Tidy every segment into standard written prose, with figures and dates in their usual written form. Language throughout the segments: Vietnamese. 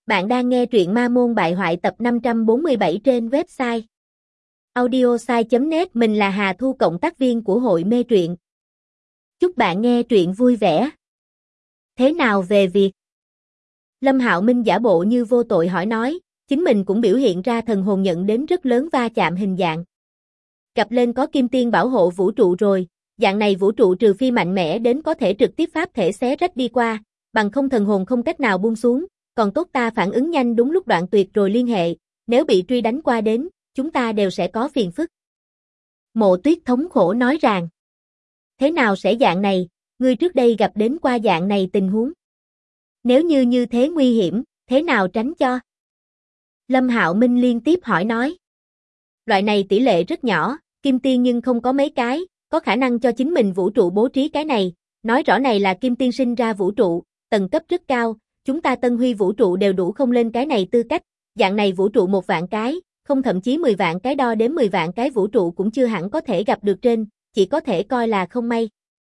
Bạn đang nghe truyện Ma Môn Bại Hoại tập 547 trên website audiosai.net. Mình là Hà Thu, cộng tác viên của hội mê truyện. Chúc bạn nghe truyện vui vẻ. Thế nào về việc? Lâm Hạo Minh giả bộ như vô tội hỏi nói, chính mình cũng biểu hiện ra thần hồn nhận đến rất lớn va chạm hình dạng. Gặp lên có kim tiên bảo hộ vũ trụ rồi, dạng này vũ trụ trừ phi mạnh mẽ đến có thể trực tiếp pháp thể xé rách đi qua, bằng không thần hồn không cách nào buông xuống. Còn tốt ta phản ứng nhanh đúng lúc đoạn tuyệt rồi liên hệ, nếu bị truy đánh qua đến, chúng ta đều sẽ có phiền phức. Mộ Tuyết thống khổ nói rằng, thế nào sẽ dạng này, ngươi trước đây gặp đến qua dạng này tình huống. Nếu như thế nguy hiểm, thế nào tránh cho? Lâm Hạo Minh liên tiếp hỏi nói. Loại này tỷ lệ rất nhỏ, kim tiên nhưng không có mấy cái, có khả năng cho chính mình vũ trụ bố trí cái này, nói rõ này là kim tiên sinh ra vũ trụ, tầng cấp rất cao. Chúng ta Tân Huy vũ trụ đều đủ không lên cái này tư cách, dạng này vũ trụ 1 vạn cái, không thậm chí 10 vạn cái, đo đến 10 vạn cái vũ trụ cũng chưa hẳn có thể gặp được trên, chỉ có thể coi là không may.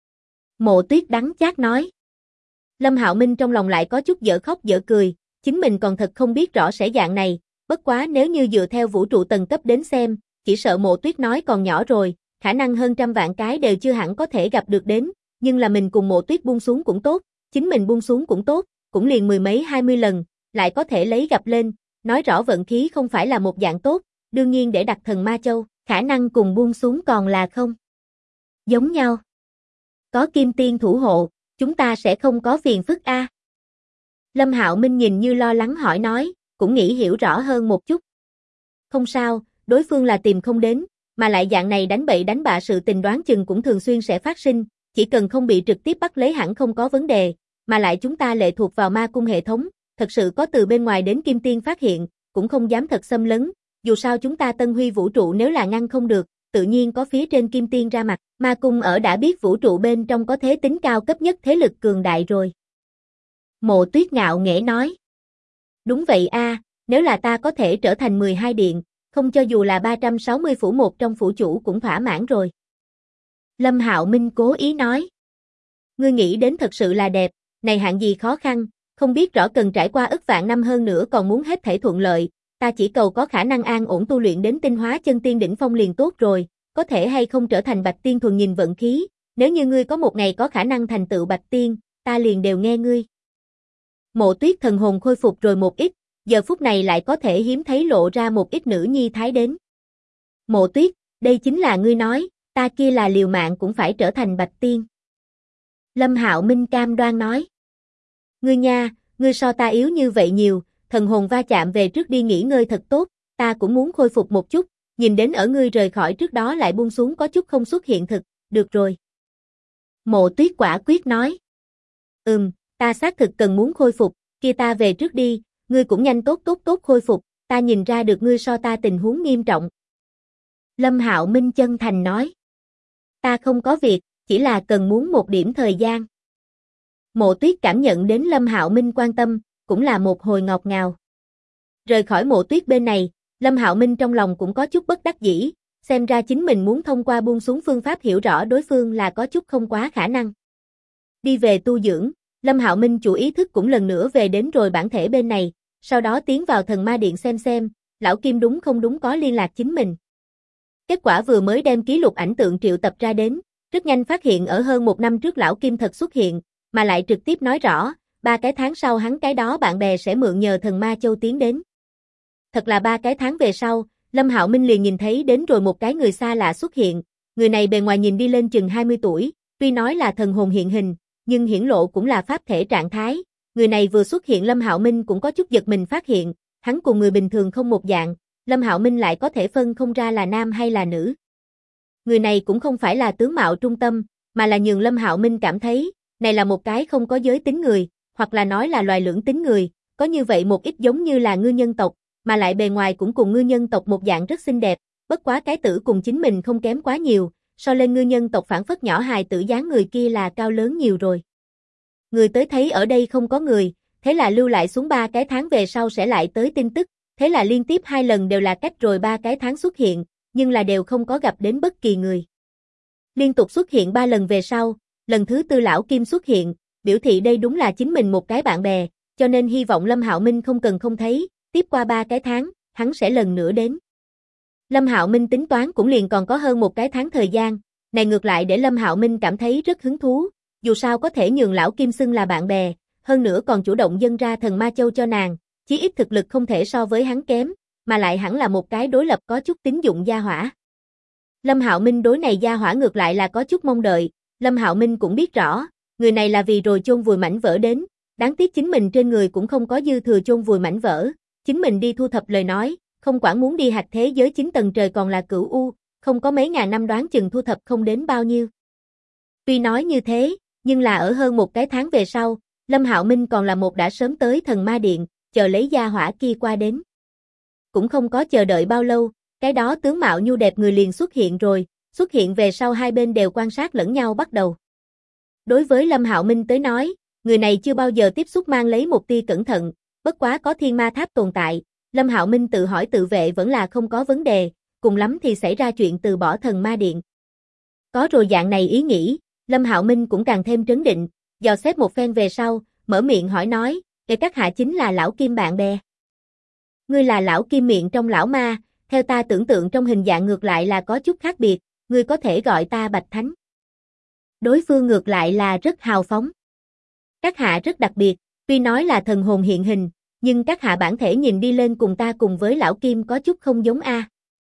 Mộ Tuyết đắng chát nói. Lâm Hạo Minh trong lòng lại có chút dở khóc dở cười, chính mình còn thật không biết rõ sẽ dạng này, bất quá nếu như dựa theo vũ trụ tầng cấp đến xem, chỉ sợ Mộ Tuyết nói còn nhỏ rồi, khả năng hơn trăm vạn cái đều chưa hẳn có thể gặp được đến, nhưng là mình cùng Mộ Tuyết buông xuống cũng tốt, chính mình buông xuống cũng tốt. Cũng liền 10 mấy 20 lần, lại có thể lấy gặp lên, nói rõ vận khí không phải là một dạng tốt, đương nhiên để đặt thần ma châu, khả năng cùng buông xuống còn là không giống nhau. Có kim tiên thủ hộ, chúng ta sẽ không có phiền phức a. Lâm Hạo Minh nhìn như lo lắng hỏi nói, cũng nghĩ hiểu rõ hơn một chút. Không sao, đối phương là tìm không đến, mà lại dạng này đánh bậy đánh bạ sự tình đoán chừng cũng thường xuyên sẽ phát sinh, chỉ cần không bị trực tiếp bắt lấy hẳn không có vấn đề. Mà lại chúng ta lệ thuộc vào ma cung hệ thống, thật sự có từ bên ngoài đến kim tiên phát hiện, cũng không dám thật xâm lấn, dù sao chúng ta Tân Huy vũ trụ nếu là ngăn không được, tự nhiên có phía trên kim tiên ra mặt, ma cung ở đã biết vũ trụ bên trong có thế tính cao cấp nhất thế lực cường đại rồi. Mộ Tuyết ngạo nghễ nói. Đúng vậy a, nếu là ta có thể trở thành 12 điện, không cho dù là 360 phủ một trong phủ chủ cũng thỏa mãn rồi. Lâm Hạo Minh cố ý nói. Ngươi nghĩ đến thật sự là đẹp. Này hạng gì khó khăn, không biết rõ cần trải qua ức vạn năm hơn nữa còn muốn hết thảy thuận lợi, ta chỉ cầu có khả năng an ổn tu luyện đến tinh hóa chân tiên đỉnh phong liền tốt rồi, có thể hay không trở thành bạch tiên thuần nhìn vận khí, nếu như ngươi có một ngày có khả năng thành tựu bạch tiên, ta liền đều nghe ngươi. Mộ Tuyết thần hồn khôi phục rồi một ít, giờ phút này lại có thể hiếm thấy lộ ra một ít nữ nhi thái đến. Mộ Tuyết, đây chính là ngươi nói, ta kia là liều mạng cũng phải trở thành bạch tiên. Lâm Hạo Minh cam đoan nói. Ngươi nha, ngươi so ta yếu như vậy nhiều, thần hồn va chạm về trước đi nghỉ ngơi thật tốt, ta cũng muốn khôi phục một chút, nhìn đến ở ngươi rời khỏi trước đó lại buông xuống có chút không xuất hiện thực, được rồi. Mộ Tuyết quả quyết nói. Ta xác thực cần muốn khôi phục, kia ta về trước đi, ngươi cũng nhanh tốt khôi phục, ta nhìn ra được ngươi so ta tình huống nghiêm trọng. Lâm Hạo Minh chân thành nói. Ta không có việc, chỉ là cần muốn một điểm thời gian. Mộ Tuyết cảm nhận đến Lâm Hạo Minh quan tâm, cũng là một hồi ngọt ngào. Rời khỏi Mộ Tuyết bên này, Lâm Hạo Minh trong lòng cũng có chút bất đắc dĩ, xem ra chính mình muốn thông qua buông xuống phương pháp hiểu rõ đối phương là có chút không quá khả năng. Đi về tu dưỡng, Lâm Hạo Minh chủ ý thức cũng lần nữa về đến rồi bản thể bên này, sau đó tiến vào thần ma điện xem, lão Kim đúng không đúng có liên lạc chính mình. Kết quả vừa mới đem ký lục ảnh tượng triệu tập ra đến, rất nhanh phát hiện ở hơn 1 năm trước lão Kim thật xuất hiện, mà lại trực tiếp nói rõ, 3 cái tháng sau hắn cái đó bạn bè sẽ mượn nhờ thần ma châu tiến đến. Thật là 3 cái tháng về sau, Lâm Hạo Minh liền nhìn thấy đến rồi một cái người xa lạ xuất hiện, người này bề ngoài nhìn đi lên chừng 20 tuổi, tuy nói là thần hồn hiện hình, nhưng hiển lộ cũng là pháp thể trạng thái, người này vừa xuất hiện Lâm Hạo Minh cũng có chút giật mình phát hiện, hắn cùng người bình thường không một dạng, Lâm Hạo Minh lại có thể phân không ra là nam hay là nữ. Người này cũng không phải là tướng mạo trung tâm, mà là nhường Lâm Hạo Minh cảm thấy, này là một cái không có giới tính người, hoặc là nói là loài lưỡng tính người, có như vậy một ít giống như là ngư nhân tộc, mà lại bề ngoài cũng cùng ngư nhân tộc một dạng rất xinh đẹp, bất quá cái tử cùng chính mình không kém quá nhiều, so lên ngư nhân tộc phản phất nhỏ hài tử dáng người kia là cao lớn nhiều rồi. Người tới thấy ở đây không có người, thế là lưu lại xuống 3 cái tháng về sau sẽ lại tới tin tức, thế là liên tiếp 2 lần đều là cách rồi 3 cái tháng xuất hiện, nhưng là đều không có gặp đến bất kỳ người. Liên tục xuất hiện 3 lần về sau, lần thứ 4 lão Kim xuất hiện, biểu thị đây đúng là chính mình một cái bạn bè, cho nên hy vọng Lâm Hạo Minh không cần không thấy, tiếp qua 3 cái tháng, hắn sẽ lần nữa đến. Lâm Hạo Minh tính toán cũng liền còn có hơn 1 cái tháng thời gian, này ngược lại để Lâm Hạo Minh cảm thấy rất hứng thú, dù sao có thể nhường lão Kim xưng là bạn bè, hơn nữa còn chủ động dâng ra thần ma châu cho nàng, chí ít thực lực không thể so với hắn kém, mà lại hẳn là một cái đối lập có chút tín dụng gia hỏa. Lâm Hạo Minh đối này gia hỏa ngược lại là có chút mong đợi, Lâm Hạo Minh cũng biết rõ, người này là vì rồi chôn vùi mảnh vỡ đến, đáng tiếc chính mình trên người cũng không có dư thừa chôn vùi mảnh vỡ, chính mình đi thu thập lời nói, không quản muốn đi hạch thế giới 9 tầng trời còn là cửu u, không có mấy ngàn năm đoán chừng thu thập không đến bao nhiêu. Tuy nói như thế, nhưng là ở hơn 1 cái tháng về sau, Lâm Hạo Minh còn là một đã sớm tới thần ma điện, chờ lấy gia hỏa kia qua đến. Cũng không có chờ đợi bao lâu, cái đó tướng mạo nhu đẹp người liền xuất hiện rồi, xuất hiện về sau hai bên đều quan sát lẫn nhau bắt đầu. Đối với Lâm Hạo Minh tới nói, người này chưa bao giờ tiếp xúc mang lấy một tia cẩn thận, bất quá có thiên ma tháp tồn tại, Lâm Hạo Minh tự hỏi tự vệ vẫn là không có vấn đề, cùng lắm thì xảy ra chuyện từ bỏ thần ma điện. Có rồi dạng này ý nghĩ, Lâm Hạo Minh cũng càng thêm trấn định, dò xét một phen về sau, mở miệng hỏi nói, các hạ chính là lão Kim bạn bè. Ngươi là lão Kim miệng trong lão ma, theo ta tưởng tượng trong hình dạng ngược lại là có chút khác biệt, ngươi có thể gọi ta Bạch Thánh. Đối phương ngược lại là rất hào phóng. Các hạ rất đặc biệt, tuy nói là thần hồn hiện hình, nhưng các hạ bản thể nhìn đi lên cùng ta cùng với lão Kim có chút không giống a.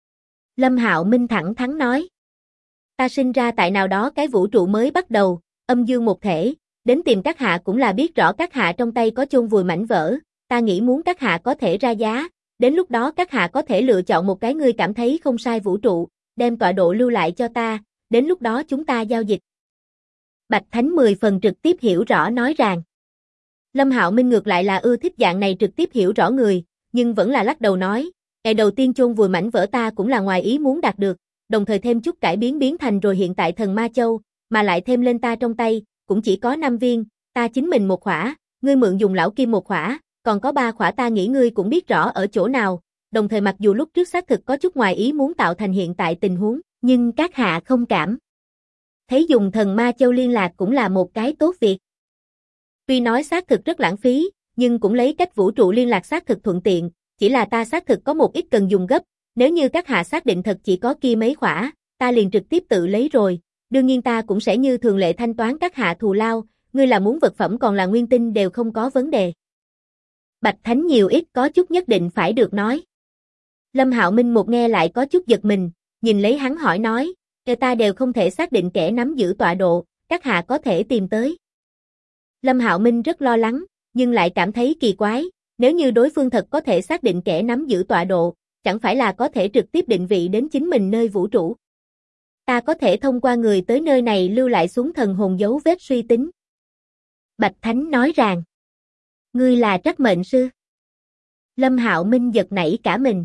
Lâm Hạo Minh thẳng thắn nói. Ta sinh ra tại nào đó cái vũ trụ mới bắt đầu, âm dương một thể, đến tìm các hạ cũng là biết rõ các hạ trong tay có chôn vùi mảnh vỡ, ta nghĩ muốn các hạ có thể ra giá, đến lúc đó các hạ có thể lựa chọn một cái ngươi cảm thấy không sai vũ trụ, đem tọa độ lưu lại cho ta, đến lúc đó chúng ta giao dịch. Bạch Thánh 10 phần trực tiếp hiểu rõ nói ràng. Lâm Hạo Minh ngược lại là ưa thích dạng này trực tiếp hiểu rõ người, nhưng vẫn là lắc đầu nói, ngày đầu tiên chôn vùi mảnh vỡ ta cũng là ngoài ý muốn đạt được, đồng thời thêm chút cải biến thành rồi hiện tại thần ma châu, mà lại thêm lên ta trong tay, cũng chỉ có 5 viên, ta chính mình một khỏa, ngươi mượn dùng lão Kim một khỏa, còn có 3 khỏa ta nghĩ ngươi cũng biết rõ ở chỗ nào, đồng thời mặc dù lúc trước xác thực có chút ngoài ý muốn tạo thành hiện tại tình huống, nhưng các hạ không cảm. Thấy dùng thần ma châu liên lạc cũng là một cái tốt việc. Tuy nói xác thực rất lãng phí, nhưng cũng lấy cách vũ trụ liên lạc xác thực thuận tiện, chỉ là ta xác thực có một ít cần dùng gấp, nếu như các hạ xác định thật chỉ có kia mấy khỏa, ta liền trực tiếp tự lấy rồi, đương nhiên ta cũng sẽ như thường lệ thanh toán các hạ thù lao, ngươi là muốn vật phẩm còn là nguyên tinh đều không có vấn đề. Bạch Thánh nhiều ít có chút nhất định phải được nói. Lâm Hạo Minh một nghe lại có chút giật mình, nhìn lấy hắn hỏi nói, ta đều không thể xác định kẻ nắm giữ tọa độ, các hạ có thể tìm tới. Lâm Hạo Minh rất lo lắng, nhưng lại cảm thấy kỳ quái, nếu như đối phương thật có thể xác định kẻ nắm giữ tọa độ, chẳng phải là có thể trực tiếp định vị đến chính mình nơi vũ trụ. Ta có thể thông qua người tới nơi này lưu lại xuống thần hồn dấu vết suy tính. Bạch Thánh nói rằng, ngươi là trắc mệnh sư. Lâm Hạo Minh giật nảy cả mình.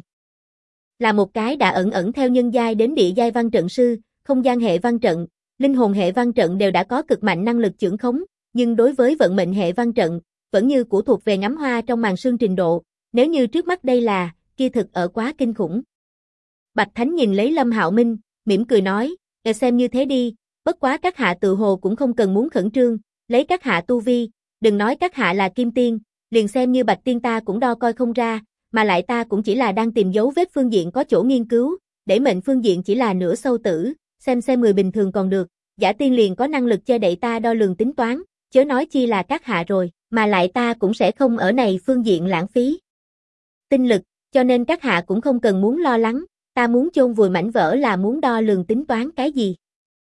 Là một cái đã ẩn theo nhân giai đến địa giai văn trận sư, không gian hệ văn trận, linh hồn hệ văn trận đều đã có cực mạnh năng lực chưởng khống, nhưng đối với vận mệnh hệ văn trận, vẫn như của thuộc về ngắm hoa trong màn sương trình độ, nếu như trước mắt đây là, kia thực ở quá kinh khủng. Bạch Thánh nhìn lấy Lâm Hạo Minh, mỉm cười nói, xem như thế đi, bất quá các hạ tự hồ cũng không cần muốn khẩn trương, lấy các hạ tu vi, đừng nói các hạ là kim tiên, liền xem như bạch tiên ta cũng đo coi không ra, mà lại ta cũng chỉ là đang tìm dấu vết phương diện có chỗ nghiên cứu, để mệnh phương diện chỉ là nửa sâu tử, xem người bình thường còn được, giả tiên liền có năng lực che đậy ta đo lường tính toán, chớ nói chi là các hạ rồi, mà lại ta cũng sẽ không ở này phương diện lãng phí tinh lực, cho nên các hạ cũng không cần muốn lo lắng, ta muốn chôn vùi mảnh vỡ là muốn đo lường tính toán cái gì.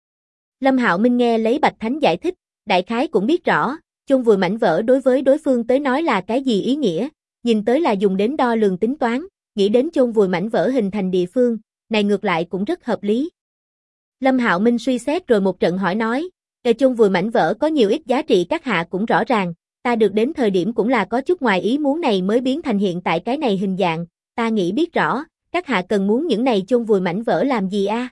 Lâm Hạo Minh nghe lấy Bạch Thánh giải thích, đại khái cũng biết rõ, chôn vùi mảnh vỡ đối với đối phương tới nói là cái gì ý nghĩa, nhìn tới là dùng đến đo lường tính toán, nghĩ đến chôn vùi mảnh vỡ hình thành địa phương, này ngược lại cũng rất hợp lý. Lâm Hạo Minh suy xét rồi một trận hỏi nói, chôn vùi mảnh vỡ có nhiều ít giá trị các hạ cũng rõ ràng, ta được đến thời điểm cũng là có chút ngoài ý muốn này mới biến thành hiện tại cái này hình dạng, ta nghĩ biết rõ, các hạ cần muốn những này chôn vùi mảnh vỡ làm gì a?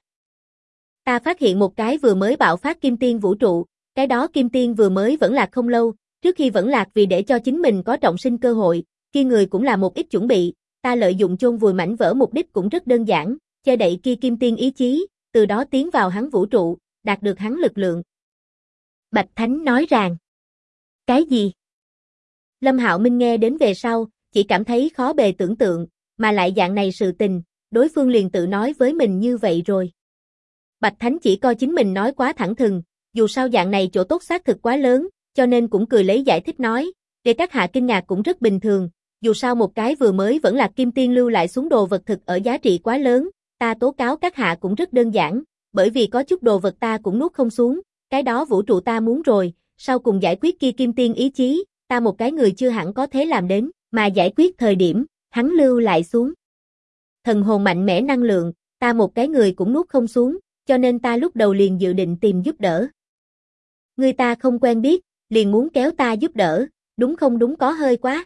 Ta phát hiện một cái vừa mới bạo phát kim tiên vũ trụ, cái đó kim tiên vừa mới vẫn lạc không lâu, trước khi vẫn lạc vì để cho chính mình có trọng sinh cơ hội, kia người cũng là một ít chuẩn bị, ta lợi dụng chôn vùi mảnh vỡ mục đích cũng rất đơn giản, che đậy kia kim tiên ý chí, từ đó tiến vào hắn vũ trụ, đạt được hắn lực lượng. Bạch Thánh nói rằng, cái gì? Lâm Hạo Minh nghe đến về sau, chỉ cảm thấy khó bề tưởng tượng, mà lại dạng này sự tình, đối phương liền tự nói với mình như vậy rồi. Bạch Thánh chỉ coi chính mình nói quá thẳng thừng, dù sao dạng này chỗ tốt xác thực quá lớn, cho nên cũng cười lấy giải thích nói, để các hạ kinh ngạc cũng rất bình thường, dù sao một cái vừa mới vẫn là kim tiên lưu lại xuống đồ vật thực ở giá trị quá lớn, ta tố cáo các hạ cũng rất đơn giản, bởi vì có chút đồ vật ta cũng nuốt không xuống, cái đó vũ trụ ta muốn rồi, sau cùng giải quyết kia kim tiên ý chí, ta một cái người chưa hẳn có thế làm đến, mà giải quyết thời điểm, hắn lưu lại xuống. Thần hồn mạnh mẽ năng lượng, ta một cái người cũng nuốt không xuống, cho nên ta lúc đầu liền dự định tìm giúp đỡ. Người ta không quen biết, liền muốn kéo ta giúp đỡ, đúng không đúng có hơi quá.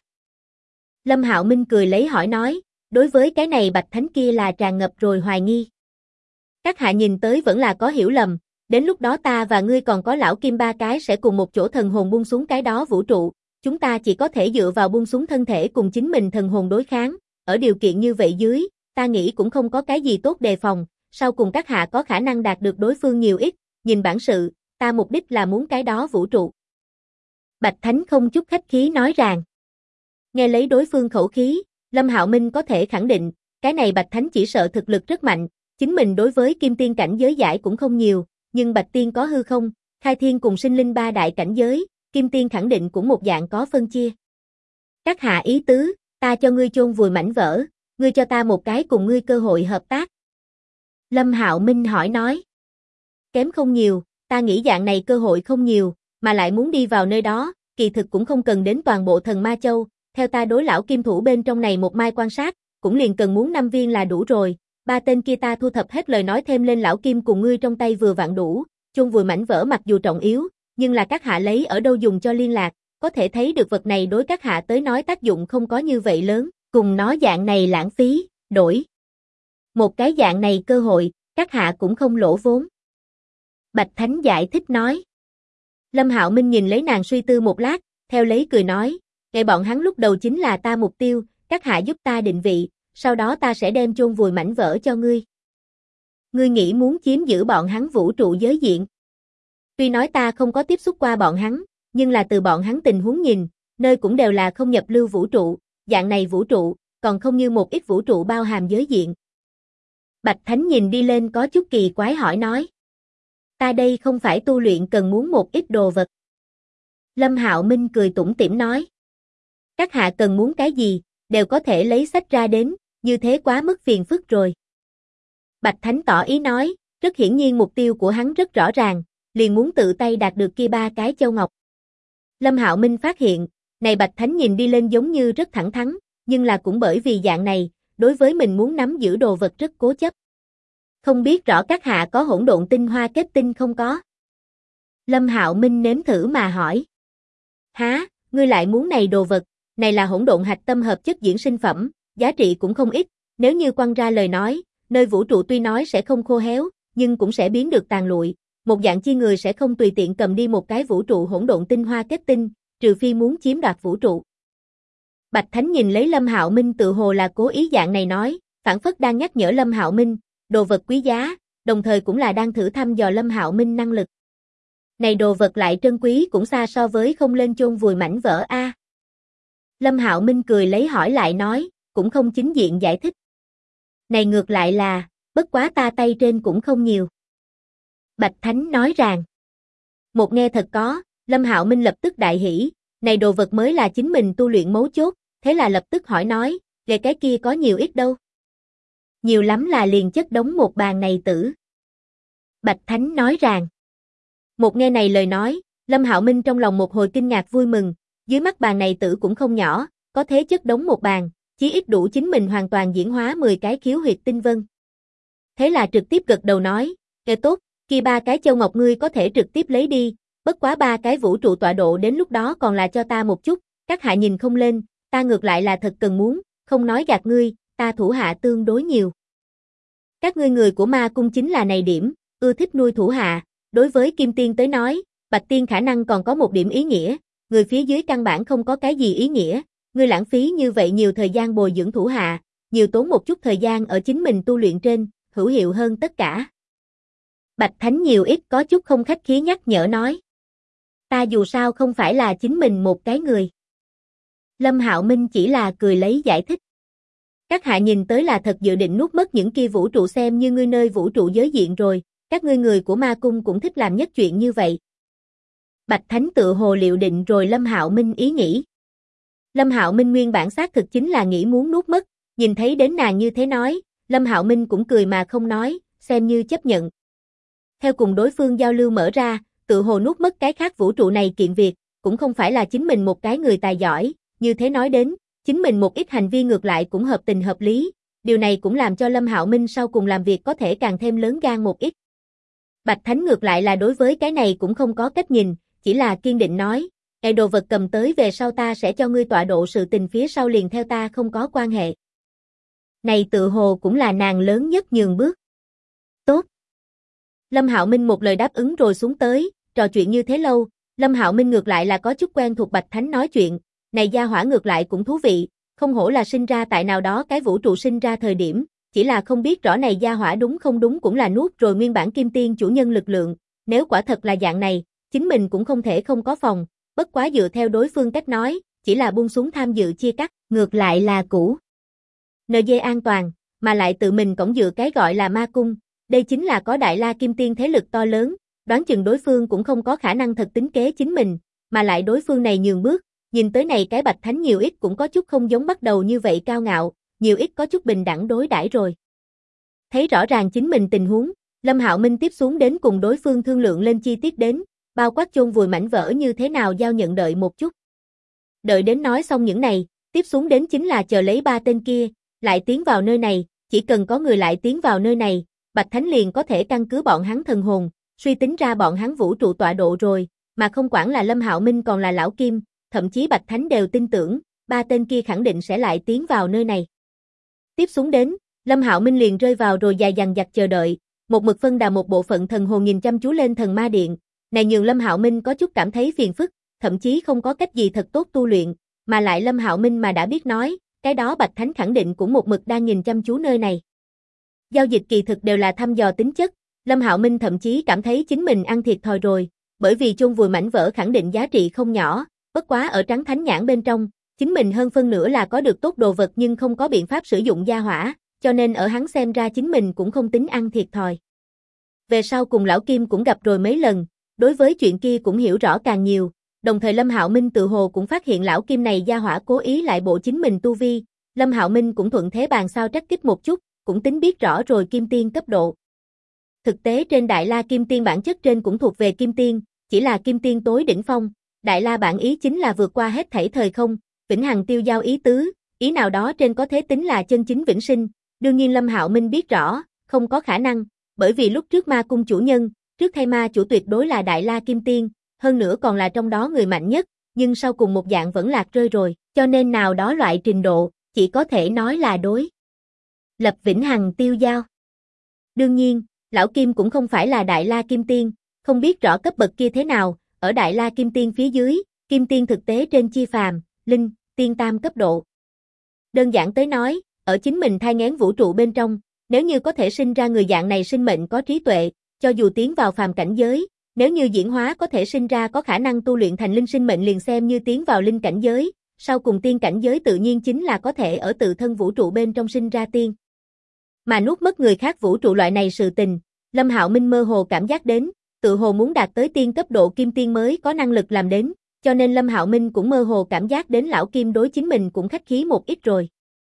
Lâm Hạo Minh cười lấy hỏi nói, đối với cái này Bạch Thánh kia là tràn ngập rồi hoài nghi. Các hạ nhìn tới vẫn là có hiểu lầm, đến lúc đó ta và ngươi còn có lão kim ba cái sẽ cùng một chỗ thần hồn buông xuống cái đó vũ trụ, chúng ta chỉ có thể dựa vào buông xuống thân thể cùng chính mình thần hồn đối kháng, ở điều kiện như vậy dưới, ta nghĩ cũng không có cái gì tốt đề phòng, sau cùng các hạ có khả năng đạt được đối phương nhiều ít, nhìn bản sự, ta mục đích là muốn cái đó vũ trụ. Bạch Thánh không chút khách khí nói rằng. Nghe lấy đối phương khẩu khí, Lâm Hạo Minh có thể khẳng định, cái này Bạch Thánh chỉ sợ thực lực rất mạnh, chính mình đối với kim tiên cảnh giới giải cũng không nhiều, nhưng Bạch Tiên có hư không, khai thiên cùng sinh linh ba đại cảnh giới, kim tiên khẳng định cũng một dạng có phân chia. Các hạ ý tứ, ta cho ngươi chôn vùi mảnh vỡ, ngươi cho ta một cái cùng ngươi cơ hội hợp tác. Lâm Hạo Minh hỏi nói. Kém không nhiều, ta nghĩ dạng này cơ hội không nhiều, mà lại muốn đi vào nơi đó, kỳ thực cũng không cần đến toàn bộ thần Ma Châu, theo ta đối lão kim thủ bên trong này một mai quan sát, cũng liền cần muốn 5 viên là đủ rồi, ba tên kia ta thu thập hết lời nói thêm lên lão kim cùng ngươi trong tay vừa vặn đủ, chôn vùi mảnh vỡ mặc dù trọng yếu, nhưng là các hạ lấy ở đâu dùng cho liên lạc, có thể thấy được vật này đối các hạ tới nói tác dụng không có như vậy lớn, cùng nó dạng này lãng phí, đổi. Một cái dạng này cơ hội, các hạ cũng không lỗ vốn. Bạch Thánh giải thích nói. Lâm Hạo Minh nhìn lấy nàng suy tư một lát, theo lấy cười nói, ngày bọn hắn lúc đầu chính là ta mục tiêu, các hạ giúp ta định vị, sau đó ta sẽ đem chôn vùi mảnh vỡ cho ngươi. Ngươi nghĩ muốn chiếm giữ bọn hắn vũ trụ giới diện. Tuy nói ta không có tiếp xúc qua bọn hắn, nhưng là từ bọn hắn tình huống nhìn, nơi cũng đều là không nhập lưu vũ trụ, dạng này vũ trụ, còn không như một ít vũ trụ bao hàm giới diện. Bạch Thánh nhìn đi lên có chút kỳ quái hỏi nói. Ta đây không phải tu luyện cần muốn một ít đồ vật. Lâm Hạo Minh cười tủm tỉm nói. Các hạ cần muốn cái gì, đều có thể lấy sách ra đến, như thế quá mức phiền phức rồi. Bạch Thánh tỏ ý nói, rất hiển nhiên mục tiêu của hắn rất rõ ràng, liền muốn tự tay đạt được kia ba cái châu ngọc. Lâm Hạo Minh phát hiện, này Bạch Thánh nhìn đi lên giống như rất thẳng thắn, nhưng là cũng bởi vì dạng này, đối với mình muốn nắm giữ đồ vật rất cố chấp. Không biết rõ các hạ có hỗn độn tinh hoa kết tinh không có? Lâm Hạo Minh nếm thử mà hỏi. Há, ngươi lại muốn này đồ vật, này là hỗn độn hạch tâm hợp chất diễn sinh phẩm, giá trị cũng không ít, nếu như quăng ra lời nói, nơi vũ trụ tuy nói sẽ không khô héo, nhưng cũng sẽ biến được tàn lụi, một dạng chi người sẽ không tùy tiện cầm đi một cái vũ trụ hỗn độn tinh hoa kết tinh, trừ phi muốn chiếm đoạt vũ trụ. Bạch Thánh nhìn lấy Lâm Hạo Minh tự hồ là cố ý dạng này nói, phản phất đang nhắc nhở Lâm Hạo Minh, đồ vật quý giá, đồng thời cũng là đang thử thăm dò Lâm Hạo Minh năng lực. Này đồ vật lại trân quý cũng xa so với không lên chôn vùi mảnh vỡ a. Lâm Hạo Minh cười lấy hỏi lại nói, cũng không chính diện giải thích. Này ngược lại là, bất quá ta tay trên cũng không nhiều. Bạch Thánh nói rằng. Một nghe thật có, Lâm Hạo Minh lập tức đại hỉ, này đồ vật mới là chính mình tu luyện mấu chốt, thế là lập tức hỏi nói, về cái kia có nhiều ít đâu. Nhiều lắm là liền chất đống một bàn này tử. Bạch Thánh nói rằng. Một nghe này lời nói, Lâm Hạo Minh trong lòng một hồi kinh ngạc vui mừng, dưới mắt bàn này tử cũng không nhỏ, có thế chất đống một bàn, chí ít đủ chính mình hoàn toàn diễn hóa 10 cái khiếu huyệt tinh vân. Thế là trực tiếp gật đầu nói, nghe tốt, kia ba cái châu ngọc ngươi có thể trực tiếp lấy đi, bất quá ba cái vũ trụ tọa độ đến lúc đó còn là cho ta một chút, các hạ nhìn không lên, ta ngược lại là thật cần muốn, không nói gạt ngươi, ta thủ hạ tương đối nhiều. Các ngươi người của ma cung chính là này điểm, ưa thích nuôi thủ hạ, đối với Kim Tiên tới nói, Bạch Tiên khả năng còn có một điểm ý nghĩa, người phía dưới căn bản không có cái gì ý nghĩa, ngươi lãng phí như vậy nhiều thời gian bồi dưỡng thủ hạ, nhiều tốn một chút thời gian ở chính mình tu luyện trên, hữu hiệu hơn tất cả. Bạch Thánh nhiều ít có chút không khách khí nhắc nhở nói. Ta dù sao không phải là chính mình một cái người. Lâm Hạo Minh chỉ là cười lấy giải thích. Các hạ nhìn tới là thật dự định nuốt mất những kia vũ trụ xem như ngươi nơi vũ trụ giới diện rồi, các ngươi người của ma cung cũng thích làm nhất chuyện như vậy. Bạch Thánh tự hồ liệu định rồi Lâm Hạo Minh ý nghĩ. Lâm Hạo Minh nguyên bản xác thực chính là nghĩ muốn nuốt mất, nhìn thấy đến nàng như thế nói, Lâm Hạo Minh cũng cười mà không nói, xem như chấp nhận. Theo cùng đối phương giao lưu mở ra, tự hồ nuốt mất cái khác vũ trụ này kiện việc, cũng không phải là chính mình một cái người tài giỏi, như thế nói đến, chính mình một ít hành vi ngược lại cũng hợp tình hợp lý, điều này cũng làm cho Lâm Hạo Minh sau cùng làm việc có thể càng thêm lớn gan một ít. Bạch Thánh ngược lại là đối với cái này cũng không có cách nhìn, chỉ là kiên định nói, đồ vật cầm tới về sau ta sẽ cho ngươi tọa độ sự tình phía sau liền theo ta không có quan hệ. Này tự hồ cũng là nàng lớn nhất nhường bước. Tốt. Lâm Hạo Minh một lời đáp ứng rồi xuống tới, trò chuyện như thế lâu, Lâm Hạo Minh ngược lại là có chút quen thuộc Bạch Thánh nói chuyện, này gia hỏa ngược lại cũng thú vị, không hổ là sinh ra tại nào đó cái vũ trụ sinh ra thời điểm, chỉ là không biết rõ này gia hỏa đúng không đúng cũng là nuốt rồi nguyên bản kim tiên chủ nhân lực lượng, nếu quả thật là dạng này, chính mình cũng không thể không có phòng, bất quá dựa theo đối phương cách nói, chỉ là buông xuống tham dự chia cắt, ngược lại là cũ. NG an toàn, mà lại tự mình cổng dựa cái gọi là ma cung, đây chính là có đại la kim tiên thế lực to lớn, đoán chừng đối phương cũng không có khả năng thật tính kế chính mình, mà lại đối phương này nhường bước, nhìn tới này cái Bạch Thánh nhiều ít cũng có chút không giống bắt đầu như vậy cao ngạo, nhiều ít có chút bình đẳng đối đãi rồi. Thấy rõ ràng chính mình tình huống, Lâm Hạo Minh tiếp xuống đến cùng đối phương thương lượng lên chi tiết đến, bao quát chôn vùi mảnh vỡ như thế nào giao nhận đợi một chút. Đợi đến nói xong những này, tiếp xuống đến chính là chờ lấy ba tên kia, lại tiến vào nơi này, chỉ cần có người lại tiến vào nơi này, Bạch Thánh liền có thể căn cứ bọn hắn thần hồn, suy tính ra bọn hắn vũ trụ tọa độ rồi, mà không quản là Lâm Hạo Minh còn là Lão Kim, thậm chí Bạch Thánh đều tin tưởng, ba tên kia khẳng định sẽ lại tiến vào nơi này. Tiếp xuống đến, Lâm Hạo Minh liền rơi vào rồi dài dằng dặc chờ đợi, một mực phân đà một bộ phận thần hồn nhìn chăm chú lên thần ma điện, này nhường Lâm Hạo Minh có chút cảm thấy phiền phức, thậm chí không có cách gì thật tốt tu luyện, mà lại Lâm Hạo Minh mà đã biết nói, cái đó Bạch Thánh khẳng định cũng một mực đang nhìn chăm chú nơi này. Giao dịch kỳ thực đều là thăm dò tính chất, Lâm Hạo Minh thậm chí cảm thấy chính mình ăn thiệt thòi rồi, bởi vì chôn vùi mảnh vỡ khẳng định giá trị không nhỏ, bất quá ở trắng thánh nhãn bên trong, chính mình hơn phân nửa là có được tốt đồ vật nhưng không có biện pháp sử dụng gia hỏa, cho nên ở hắn xem ra chính mình cũng không tính ăn thiệt thòi. Về sau cùng Lão Kim cũng gặp rồi mấy lần, đối với chuyện kia cũng hiểu rõ càng nhiều, đồng thời Lâm Hạo Minh tự hồ cũng phát hiện Lão Kim này gia hỏa cố ý lại bộ chính mình tu vi, Lâm Hạo Minh cũng thuận thế bàn sao trách kích một chút, cũng tính biết rõ rồi Kim Tiên cấp độ. Thực tế trên Đại La Kim Tiên bản chất trên cũng thuộc về Kim Tiên, chỉ là Kim Tiên tối đỉnh phong, Đại La bản ý chính là vượt qua hết thảy thời không, vĩnh hằng tiêu giao ý tứ, ý nào đó trên có thể tính là chân chính vĩnh sinh, đương nhiên Lâm Hạo Minh biết rõ, không có khả năng, bởi vì lúc trước ma cung chủ nhân, trước thay ma chủ tuyệt đối là Đại La Kim Tiên, hơn nữa còn là trong đó người mạnh nhất, nhưng sau cùng một dạng vẫn lạc rơi rồi, cho nên nào đó loại trình độ, chỉ có thể nói là đối lập vĩnh hằng tiêu giao. Đương nhiên, Lão Kim cũng không phải là Đại La Kim Tiên, không biết rõ cấp bậc kia thế nào, ở Đại La Kim Tiên phía dưới, Kim Tiên thực tế trên chi phàm, linh, tiên tam cấp độ. Đơn giản tới nói, ở chính mình thai nghén vũ trụ bên trong, nếu như có thể sinh ra người dạng này sinh mệnh có trí tuệ, cho dù tiến vào phàm cảnh giới, nếu như diễn hóa có thể sinh ra có khả năng tu luyện thành linh sinh mệnh liền xem như tiến vào linh cảnh giới, sau cùng tiên cảnh giới tự nhiên chính là có thể ở tự thân vũ trụ bên trong sinh ra tiên. Mà nuốt mất người khác vũ trụ loại này sự tình, Lâm Hạo Minh mơ hồ cảm giác đến, tự hồ muốn đạt tới tiên cấp độ kim tiên mới có năng lực làm đến, cho nên Lâm Hạo Minh cũng mơ hồ cảm giác đến Lão Kim đối chính mình cũng khách khí một ít rồi.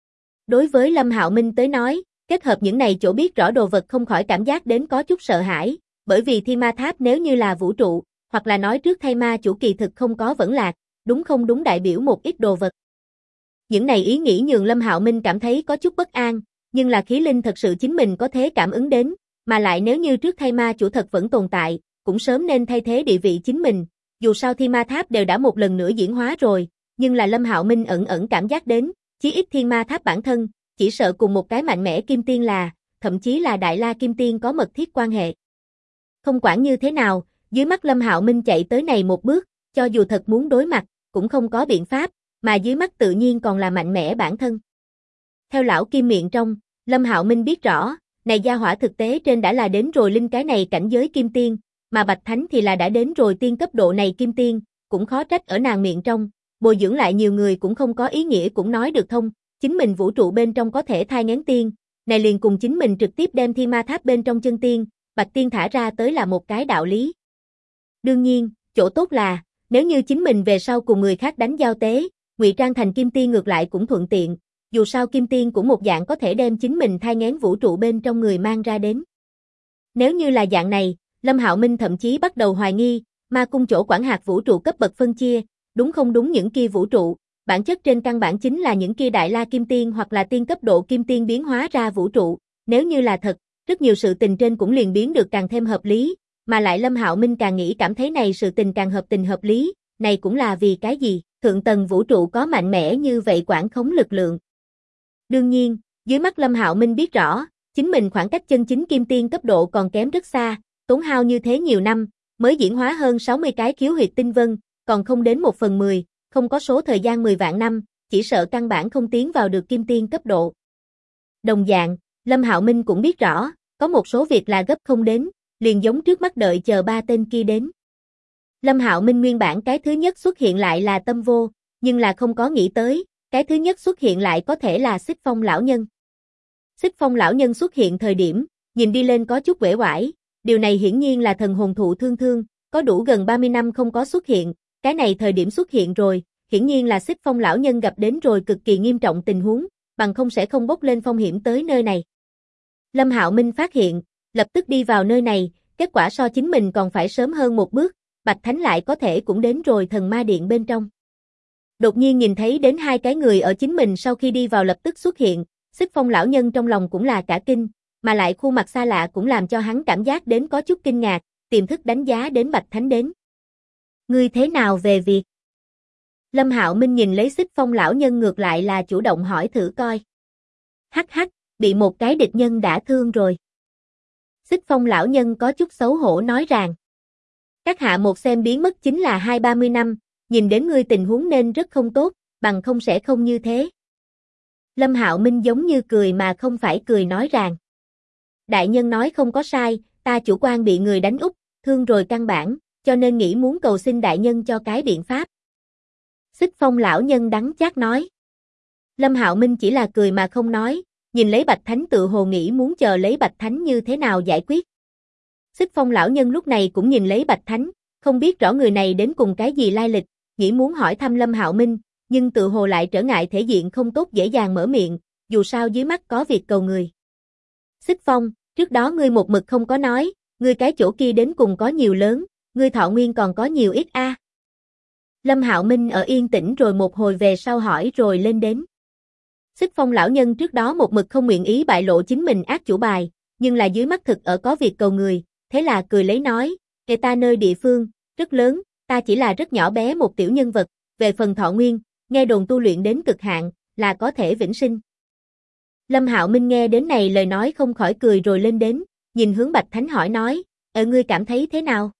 Đối với Lâm Hạo Minh tới nói, kết hợp những này chỗ biết rõ đồ vật không khỏi cảm giác đến có chút sợ hãi, bởi vì Thiên Ma Tháp nếu như là vũ trụ, hoặc là nói trước thay ma chủ kỳ thực không có vẫn lạc, đúng không đúng đại biểu một ít đồ vật. Những này ý nghĩ nhường Lâm Hạo Minh cảm thấy có chút bất an, nhưng là khí linh thật sự chính mình có thế cảm ứng đến, mà lại nếu như trước thay ma chủ thật vẫn tồn tại, cũng sớm nên thay thế địa vị chính mình, dù sao Thiên Ma Tháp đều đã một lần nữa diễn hóa rồi, nhưng là Lâm Hạo Minh ẩn ẩn cảm giác đến, chí ít Thiên Ma Tháp bản thân, chỉ sợ cùng một cái mạnh mẽ kim tiên là, thậm chí là Đại La Kim Tiên có mật thiết quan hệ. Không quản như thế nào, dưới mắt Lâm Hạo Minh chạy tới này một bước, cho dù thật muốn đối mặt, cũng không có biện pháp, mà dưới mắt tự nhiên còn là mạnh mẽ bản thân. Theo Lão Kim miệng trong, Lâm Hạo Minh biết rõ, này gia hỏa thực tế trên đã là đến rồi linh cái này cảnh giới kim tiên, mà Bạch Thánh thì là đã đến rồi tiên cấp độ này kim tiên, cũng khó trách ở nàng miệng trong, bồi dưỡng lại nhiều người cũng không có ý nghĩa cũng nói được thông, chính mình vũ trụ bên trong có thể thai nghén tiên, này liền cùng chính mình trực tiếp đem Thiên Ma Tháp bên trong chân tiên, Bạch Tiên thả ra tới là một cái đạo lý. Đương nhiên, chỗ tốt là, nếu như chính mình về sau cùng người khác đánh giao tế, ngụy trang thành Kim Tiên ngược lại cũng thuận tiện, dù sao Kim Tiên cũng một dạng có thể đem chính mình thai nghén vũ trụ bên trong người mang ra đến. Nếu như là dạng này, Lâm Hạo Minh thậm chí bắt đầu hoài nghi, ma cung chỗ quản hạt vũ trụ cấp bậc phân chia, đúng không đúng những kia vũ trụ, bản chất trên căn bản chính là những kia đại la kim tiên hoặc là tiên cấp độ kim tiên biến hóa ra vũ trụ, nếu như là thật, rất nhiều sự tình trên cũng liền biến được càng thêm hợp lý, mà lại Lâm Hạo Minh càng nghĩ cảm thấy này sự tình càng hợp tình hợp lý, này cũng là vì cái gì, thượng tầng vũ trụ có mạnh mẽ như vậy quản khống lực lượng. Đương nhiên, dưới mắt Lâm Hạo Minh biết rõ, chính mình khoảng cách chân chính kim tiên cấp độ còn kém rất xa, tốn hao như thế nhiều năm, mới diễn hóa hơn 60 cái khiếu huyệt tinh vân, còn không đến 1/10, không có số thời gian 10 vạn năm, chỉ sợ căn bản không tiến vào được kim tiên cấp độ. Đồng dạng, Lâm Hạo Minh cũng biết rõ, có một số việc là gấp không đến, liền giống trước mắt đợi chờ ba tên kia đến. Lâm Hạo Minh nguyên bản cái thứ nhất xuất hiện lại là Tâm Vô, nhưng là không có nghĩ tới, cái thứ nhất xuất hiện lại có thể là Xích Phong lão nhân. Xích Phong lão nhân xuất hiện thời điểm, nhìn đi lên có chút uể oải, điều này hiển nhiên là thần hồn thụ thương, có đủ gần 30 năm không có xuất hiện, cái này thời điểm xuất hiện rồi, hiển nhiên là Xích Phong lão nhân gặp đến rồi cực kỳ nghiêm trọng tình huống, bằng không sẽ không bốc lên phong hiểm tới nơi này. Lâm Hạo Minh phát hiện, lập tức đi vào nơi này, kết quả so chính mình còn phải sớm hơn một bước, Bạch Thánh lại có thể cũng đến rồi thần ma điện bên trong. Đột nhiên nhìn thấy đến hai cái người ở chính mình sau khi đi vào lập tức xuất hiện, Xích Phong lão nhân trong lòng cũng là cả kinh, mà lại khuôn mặt xa lạ cũng làm cho hắn cảm giác đến có chút kinh ngạc, tiềm thức đánh giá đến Bạch Thánh đến. Ngươi thế nào về việc? Lâm Hạo Minh nhìn lấy Xích Phong lão nhân ngược lại là chủ động hỏi thử coi. Hắc hắc, bị một cái địch nhân đã thương rồi. Xích Phong lão nhân có chút xấu hổ nói rằng. Các hạ một xem biến mất chính là 20-30 năm, nhìn đến ngươi tình huống nên rất không tốt, bằng không sẽ không như thế. Lâm Hạo Minh giống như cười mà không phải cười nói rằng. Đại nhân nói không có sai, ta chủ quan bị người đánh úp, thương rồi căn bản, cho nên nghĩ muốn cầu xin đại nhân cho cái biện pháp. Xích Phong lão nhân đắng chát nói. Lâm Hạo Minh chỉ là cười mà không nói, nhìn lấy Bạch Thánh tự hồ nghĩ muốn chờ lấy Bạch Thánh như thế nào giải quyết. Xích Phong lão nhân lúc này cũng nhìn lấy Bạch Thánh, không biết rõ người này đến cùng cái gì lai lịch, nghĩ muốn hỏi thăm Lâm Hạo Minh, nhưng tự hồ lại trở ngại thể diện không tốt dễ dàng mở miệng, dù sao dưới mắt có việc cầu người. Xích Phong, trước đó ngươi một mực không có nói, ngươi cái chỗ kia đến cùng có nhiều lớn, ngươi thọ nguyên còn có nhiều ít a? Lâm Hạo Minh ở yên tĩnh rồi một hồi về sau hỏi rồi lên đến. Xích Phong lão nhân trước đó một mực không nguyện ý bại lộ chính mình ác chủ bài, nhưng là dưới mắt thực ở có việc cầu người, thế là cười lấy nói, kể ta nơi địa phương, rất lớn, ta chỉ là rất nhỏ bé một tiểu nhân vật, về phần thọ nguyên, nghe đồn tu luyện đến cực hạn, là có thể vĩnh sinh. Lâm Hạo Minh nghe đến này lời nói không khỏi cười rồi lên đến, nhìn hướng Bạch Thánh hỏi nói, ngươi cảm thấy thế nào?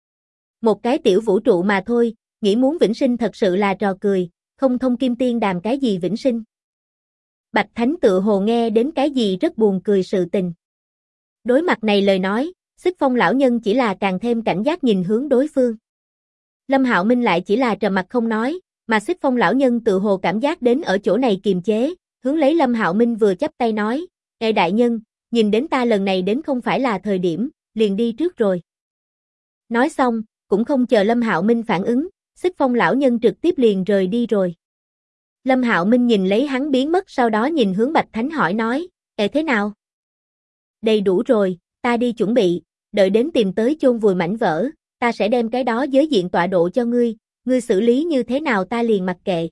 Một cái tiểu vũ trụ mà thôi, nghĩ muốn vĩnh sinh thật sự là trò cười, không thông kim tiên đàm cái gì vĩnh sinh. Bạch Thánh tự hồ nghe đến cái gì rất buồn cười sự tình. Đối mặt này lời nói, Xích Phong lão nhân chỉ là càng thêm cảnh giác nhìn hướng đối phương. Lâm Hạo Minh lại chỉ là trầm mặt không nói, mà Xích Phong lão nhân tự hồ cảm giác đến ở chỗ này kiềm chế, hướng lấy Lâm Hạo Minh vừa chắp tay nói, "Ê đại nhân, nhìn đến ta lần này đến không phải là thời điểm, liền đi trước rồi." Nói xong, cũng không chờ Lâm Hạo Minh phản ứng, Xích Phong lão nhân trực tiếp liền rời đi rồi. Lâm Hạo Minh nhìn lấy hắn biến mất sau đó nhìn hướng Bạch Thánh hỏi nói, "Ê thế nào?" "Đầy đủ rồi, ta đi chuẩn bị, đợi đến tìm tới chôn vùi mảnh vỡ, ta sẽ đem cái đó giới diện tọa độ cho ngươi, ngươi xử lý như thế nào ta liền mặc kệ."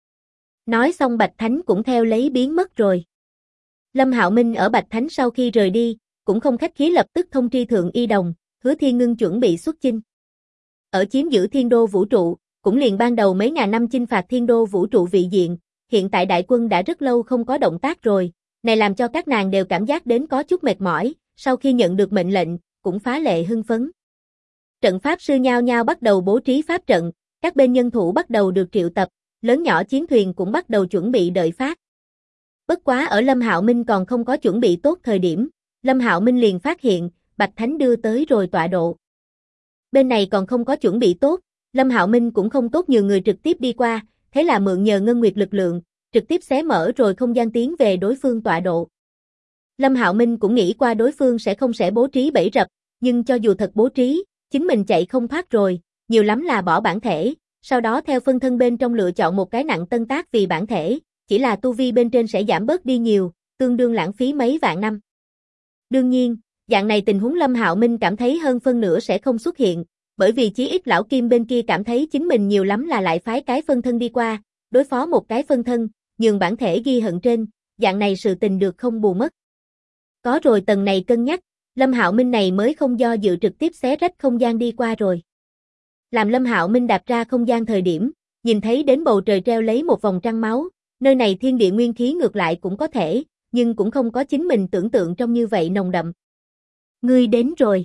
Nói xong Bạch Thánh cũng theo lấy biến mất rồi. Lâm Hạo Minh ở Bạch Thánh sau khi rời đi, cũng không khách khí lập tức thông tri Thượng Y Đồng, Hứa Thiên Ngưng chuẩn bị xuất chinh. Ở chiếm giữ Thiên Đô vũ trụ, cũng liền ban đầu mấy ngàn năm chinh phạt Thiên Đô vũ trụ vị diện, hiện tại đại quân đã rất lâu không có động tác rồi, này làm cho các nàng đều cảm giác đến có chút mệt mỏi, sau khi nhận được mệnh lệnh, cũng phá lệ hưng phấn. Trận pháp sư nhao nhao bắt đầu bố trí pháp trận, các bên nhân thủ bắt đầu được triệu tập, lớn nhỏ chiến thuyền cũng bắt đầu chuẩn bị đợi phát. Bất quá ở Lâm Hạo Minh còn không có chuẩn bị tốt thời điểm, Lâm Hạo Minh liền phát hiện, Bạch Thánh đưa tới rồi tọa độ. Bên này còn không có chuẩn bị tốt, Lâm Hạo Minh cũng không tốt nhường người trực tiếp đi qua, thế là mượn nhờ ngân nguyệt lực lượng, trực tiếp xé mở rồi không gian tiến về đối phương tọa độ. Lâm Hạo Minh cũng nghĩ qua đối phương sẽ bố trí bẫy rập, nhưng cho dù thật bố trí, chính mình chạy không thoát rồi, nhiều lắm là bỏ bản thể, sau đó theo phân thân bên trong lựa chọn một cái nặng tân tác vì bản thể, chỉ là tu vi bên trên sẽ giảm bớt đi nhiều, tương đương lãng phí mấy vạn năm. Đương nhiên, dạng này tình huống Lâm Hạo Minh cảm thấy hơn phân nửa sẽ không xuất hiện, bởi vì chí ít lão Kim bên kia cảm thấy chính mình nhiều lắm là lại phái cái phân thân đi qua, đối phó một cái phân thân, nhường bản thể ghi hận trên, dạng này sự tình được không bù mất. Có rồi tầng này cân nhắc, Lâm Hạo Minh này mới không do dự trực tiếp xé rách không gian đi qua rồi. Làm Lâm Hạo Minh đạp ra không gian thời điểm, nhìn thấy đến bầu trời treo lấy một vòng trăng máu, nơi này thiên địa nguyên khí ngược lại cũng có thể, nhưng cũng không có chính mình tưởng tượng trong như vậy nồng đậm. Ngươi đến rồi.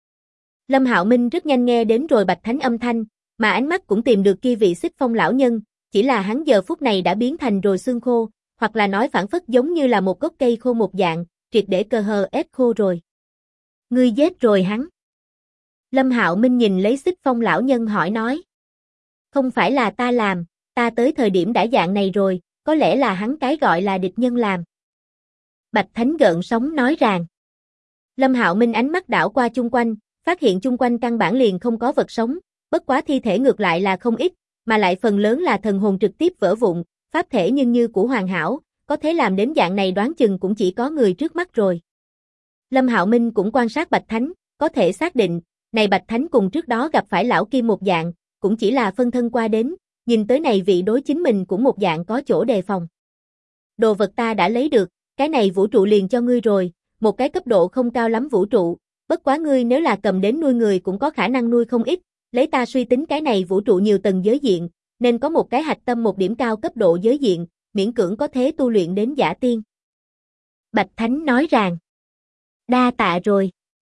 Lâm Hạo Minh rất nhanh nghe đến rồi Bạch Thánh âm thanh, mà ánh mắt cũng tìm được kia vị Xích Phong lão nhân, chỉ là hắn giờ phút này đã biến thành rồi xương khô, hoặc là nói phản phất giống như là một gốc cây khô một dạng, triệt để cơ hờ ép khô rồi. Ngươi giết rồi hắn. Lâm Hạo Minh nhìn lấy Xích Phong lão nhân hỏi nói. Không phải là ta làm, ta tới thời điểm đã dạng này rồi, có lẽ là hắn cái gọi là địch nhân làm. Bạch Thánh gợn sóng nói ràng. Lâm Hạo Minh ánh mắt đảo qua chung quanh, phát hiện chung quanh căn bản liền không có vật sống, bất quá thi thể ngược lại là không ít, mà lại phần lớn là thần hồn trực tiếp vỡ vụn, pháp thể nhưng như của hoàn hảo, có thể làm đến dạng này đoán chừng cũng chỉ có người trước mắt rồi. Lâm Hạo Minh cũng quan sát Bạch Thánh, có thể xác định, này Bạch Thánh cùng trước đó gặp phải lão Kim một dạng, cũng chỉ là phân thân qua đến, nhìn tới này vị đối chính mình cũng một dạng có chỗ đề phòng. Đồ vật ta đã lấy được, cái này vũ trụ liền cho ngươi rồi, một cái cấp độ không cao lắm vũ trụ, bất quá ngươi nếu là cầm đến nuôi người cũng có khả năng nuôi không ít, lấy ta suy tính cái này vũ trụ nhiều tầng giới diện, nên có một cái hạch tâm một điểm cao cấp độ giới diện, miễn cưỡng có thể tu luyện đến giả tiên. Bạch Thánh nói ràng. Đa tạ rồi.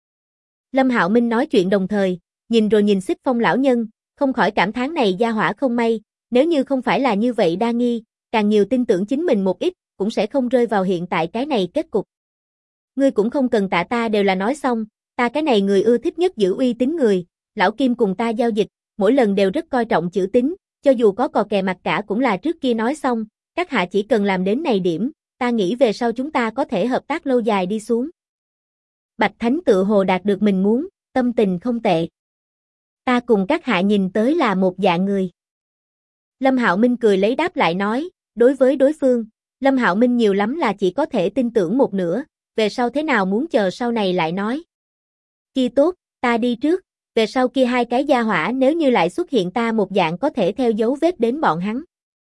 Lâm Hạo Minh nói chuyện đồng thời, nhìn rồi nhìn Xích Phong lão nhân, không khỏi cảm thán này gia hỏa không may, nếu như không phải là như vậy đa nghi, càng nhiều tin tưởng chính mình một ít, cũng sẽ không rơi vào hiện tại cái này kết cục. Ngươi cũng không cần tạ ta đều là nói xong, ta cái này người ưa thích nhất giữ uy tín người, lão Kim cùng ta giao dịch, mỗi lần đều rất coi trọng chữ tín, cho dù có cò kè mặt cả cũng là trước kia nói xong, các hạ chỉ cần làm đến này điểm, ta nghĩ về sau chúng ta có thể hợp tác lâu dài đi xuống. Bạch Thánh tự hồ đạt được mình muốn, tâm tình không tệ. Ta cùng các hạ nhìn tới là một dạng người. Lâm Hạo Minh cười lấy đáp lại nói, đối với đối phương, Lâm Hạo Minh nhiều lắm là chỉ có thể tin tưởng một nửa, về sau thế nào muốn chờ sau này lại nói. Kia tốt, ta đi trước, về sau kia hai cái gia hỏa nếu như lại xuất hiện ta một dạng có thể theo dấu vết đến bọn hắn.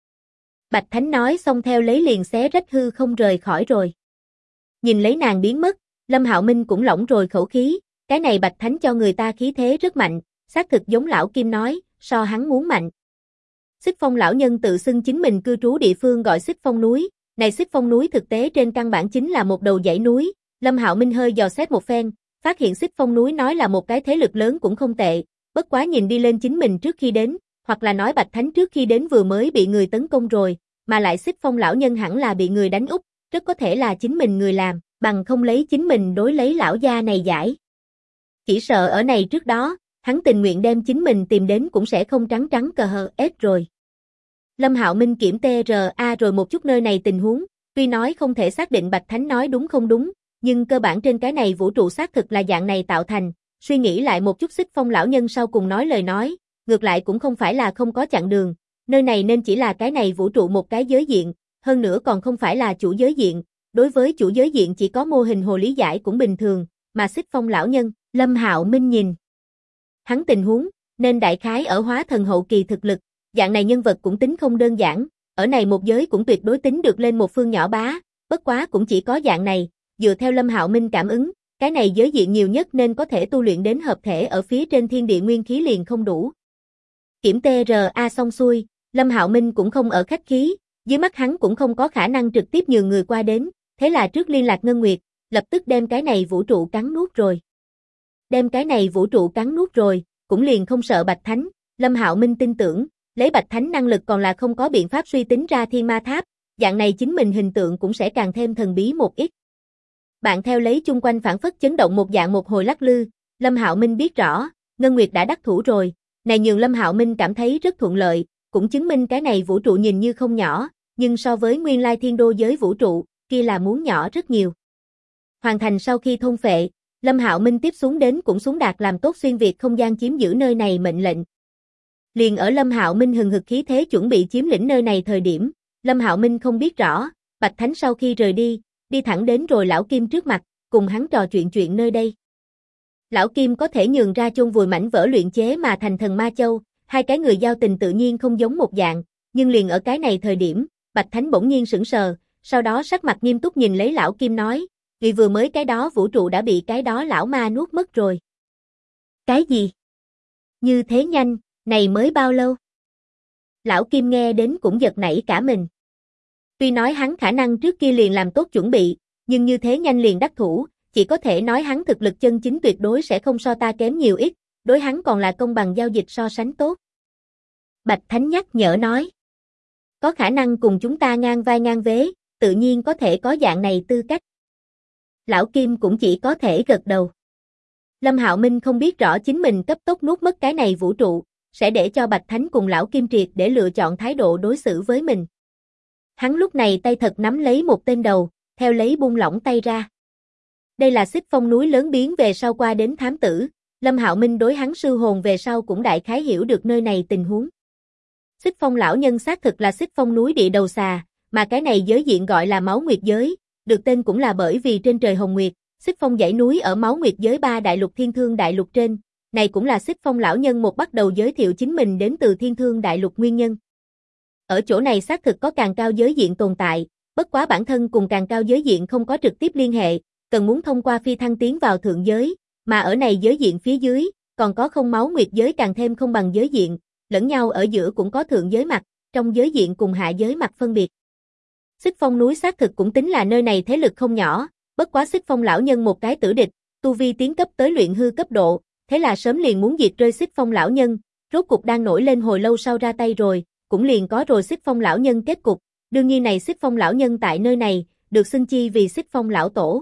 Bạch Thánh nói xong theo lấy liền xé rách hư không rời khỏi rồi. Nhìn lấy nàng biến mất, Lâm Hạo Minh cũng lỏng rồi khẩu khí, cái này Bạch Thánh cho người ta khí thế rất mạnh, xác thực giống lão Kim nói, so hắn muốn mạnh. Xích Phong lão nhân tự xưng chính mình cư trú địa phương gọi Xích Phong núi, này Xích Phong núi thực tế trên căn bản chính là một đầu dãy núi, Lâm Hạo Minh hơi dò xét một phen, phát hiện Xích Phong núi nói là một cái thế lực lớn cũng không tệ, bất quá nhìn đi lên chính mình trước khi đến, hoặc là nói Bạch Thánh trước khi đến vừa mới bị người tấn công rồi, mà lại Xích Phong lão nhân hẳn là bị người đánh úp, rất có thể là chính mình người làm, bằng không lấy chính mình đối lấy lão gia này giải. Chỉ sợ ở này trước đó, hắn tình nguyện đem chính mình tìm đến cũng sẽ không trắng trắng cờ hờ ết rồi. Lâm Hạo Minh kiểm TRA rồi một chút nơi này tình huống, tuy nói không thể xác định Bạch Thánh nói đúng không đúng, nhưng cơ bản trên cái này vũ trụ xác thực là dạng này tạo thành, suy nghĩ lại một chút Xích Phong lão nhân sau cùng nói lời nói, ngược lại cũng không phải là không có chặng đường, nơi này nên chỉ là cái này vũ trụ một cái giới diện, hơn nữa còn không phải là chủ giới diện, đối với chủ giới diện chỉ có mô hình hồ lý giải cũng bình thường, mà Xích Phong lão nhân, Lâm Hạo Minh nhìn hắn tình huống, nên đại khái ở hóa thần hậu kỳ thực lực, dạng này nhân vật cũng tính không đơn giản, ở này một giới cũng tuyệt đối tính được lên một phương nhỏ bá, bất quá cũng chỉ có dạng này, dựa theo Lâm Hạo Minh cảm ứng, cái này giới diện nhiều nhất nên có thể tu luyện đến hợp thể ở phía trên thiên địa nguyên khí liền không đủ. Kiểm TRA xong xuôi, Lâm Hạo Minh cũng không ở khách khí, dưới mắt hắn cũng không có khả năng trực tiếp nhường người qua đến, thế là trước liên lạc Ngân Nguyệt, lập tức đem cái này vũ trụ cắn nuốt rồi. Đem cái này vũ trụ cắn nuốt rồi, cũng liền không sợ Bạch Thánh, Lâm Hạo Minh tin tưởng, lấy Bạch Thánh năng lực còn là không có biện pháp suy tính ra thiên ma tháp, dạng này chính mình hình tượng cũng sẽ càng thêm thần bí một ít. Bạn theo lấy chung quanh phản phất chấn động một dạng một hồi lắc lư, Lâm Hạo Minh biết rõ, Ngân Nguyệt đã đắc thủ rồi, này nhường Lâm Hạo Minh cảm thấy rất thuận lợi, cũng chứng minh cái này vũ trụ nhìn như không nhỏ, nhưng so với nguyên lai thiên đô giới vũ trụ, kia là muốn nhỏ rất nhiều. Hoàn thành sau khi thôn phệ, Lâm Hạo Minh tiếp xuống đến cũng xuống đạt làm tốt xuyên việt không gian chiếm giữ nơi này mệnh lệnh. Liền ở Lâm Hạo Minh hừng hực khí thế chuẩn bị chiếm lĩnh nơi này thời điểm, Lâm Hạo Minh không biết rõ, Bạch Thánh sau khi rời đi thẳng đến rồi lão Kim trước mặt, cùng hắn trò chuyện nơi đây. Lão Kim có thể nhường ra chôn vùi mảnh vỡ luyện chế mà thành thần ma châu, hai cái người giao tình tự nhiên không giống một dạng, nhưng liền ở cái này thời điểm, Bạch Thánh bỗng nhiên sững sờ, sau đó sắc mặt nghiêm túc nhìn lấy lão Kim nói, vì vừa mới cái đó vũ trụ đã bị cái đó lão ma nuốt mất rồi. Cái gì? Như thế nhanh, này mới bao lâu? Lão Kim nghe đến cũng giật nảy cả mình. Tuy nói hắn khả năng trước kia liền làm tốt chuẩn bị, nhưng như thế nhanh liền đắc thủ, chỉ có thể nói hắn thực lực chân chính tuyệt đối sẽ không so ta kém nhiều ít, đối hắn còn là công bằng giao dịch so sánh tốt. Bạch Thánh nhắc nhở nói. Có khả năng cùng chúng ta ngang vai ngang vế, tự nhiên có thể có dạng này tư cách. Lão Kim cũng chỉ có thể gật đầu. Lâm Hạo Minh không biết rõ chính mình cấp tốc nuốt mất cái này vũ trụ, sẽ để cho Bạch Thánh cùng Lão Kim triệt để lựa chọn thái độ đối xử với mình. Hắn lúc này tay thật nắm lấy một tên đầu, theo lấy buông lỏng tay ra. Đây là Xích Phong núi lớn biến về sau qua đến thám tử, Lâm Hạo Minh đối hắn sư hồn về sau cũng đại khái hiểu được nơi này tình huống. Xích Phong lão nhân xác thực là Xích Phong núi địa đầu xà, mà cái này giới diện gọi là Máu Nguyệt giới, được tên cũng là bởi vì trên trời hồng nguyệt, Xích Phong dãy núi ở Máu Nguyệt giới 3 đại lục Thiên Thương đại lục trên, này cũng là Xích Phong lão nhân một bắt đầu giới thiệu chính mình đến từ Thiên Thương đại lục nguyên nhân. Ở chỗ này xác thực có càng cao giới diện tồn tại, bất quá bản thân cùng càng cao giới diện không có trực tiếp liên hệ, cần muốn thông qua phi thăng tiến vào thượng giới, mà ở này giới diện phía dưới, còn có không Máu Nguyệt giới càng thêm không bằng giới diện, lẫn nhau ở giữa cũng có thượng giới mặt, trong giới diện cùng hạ giới mặt phân biệt. Xích Phong núi xác thực cũng tính là nơi này thế lực không nhỏ, bất quá Xích Phong lão nhân một cái tử địch, tu vi tiến cấp tới luyện hư cấp độ, thế là sớm liền muốn diệt rơi Xích Phong lão nhân, rốt cục đang nổi lên hồi lâu sau ra tay rồi, cũng liền có rồi Xích Phong lão nhân kết cục, đương nhiên này Xích Phong lão nhân tại nơi này, được xưng chi vì Xích Phong lão tổ.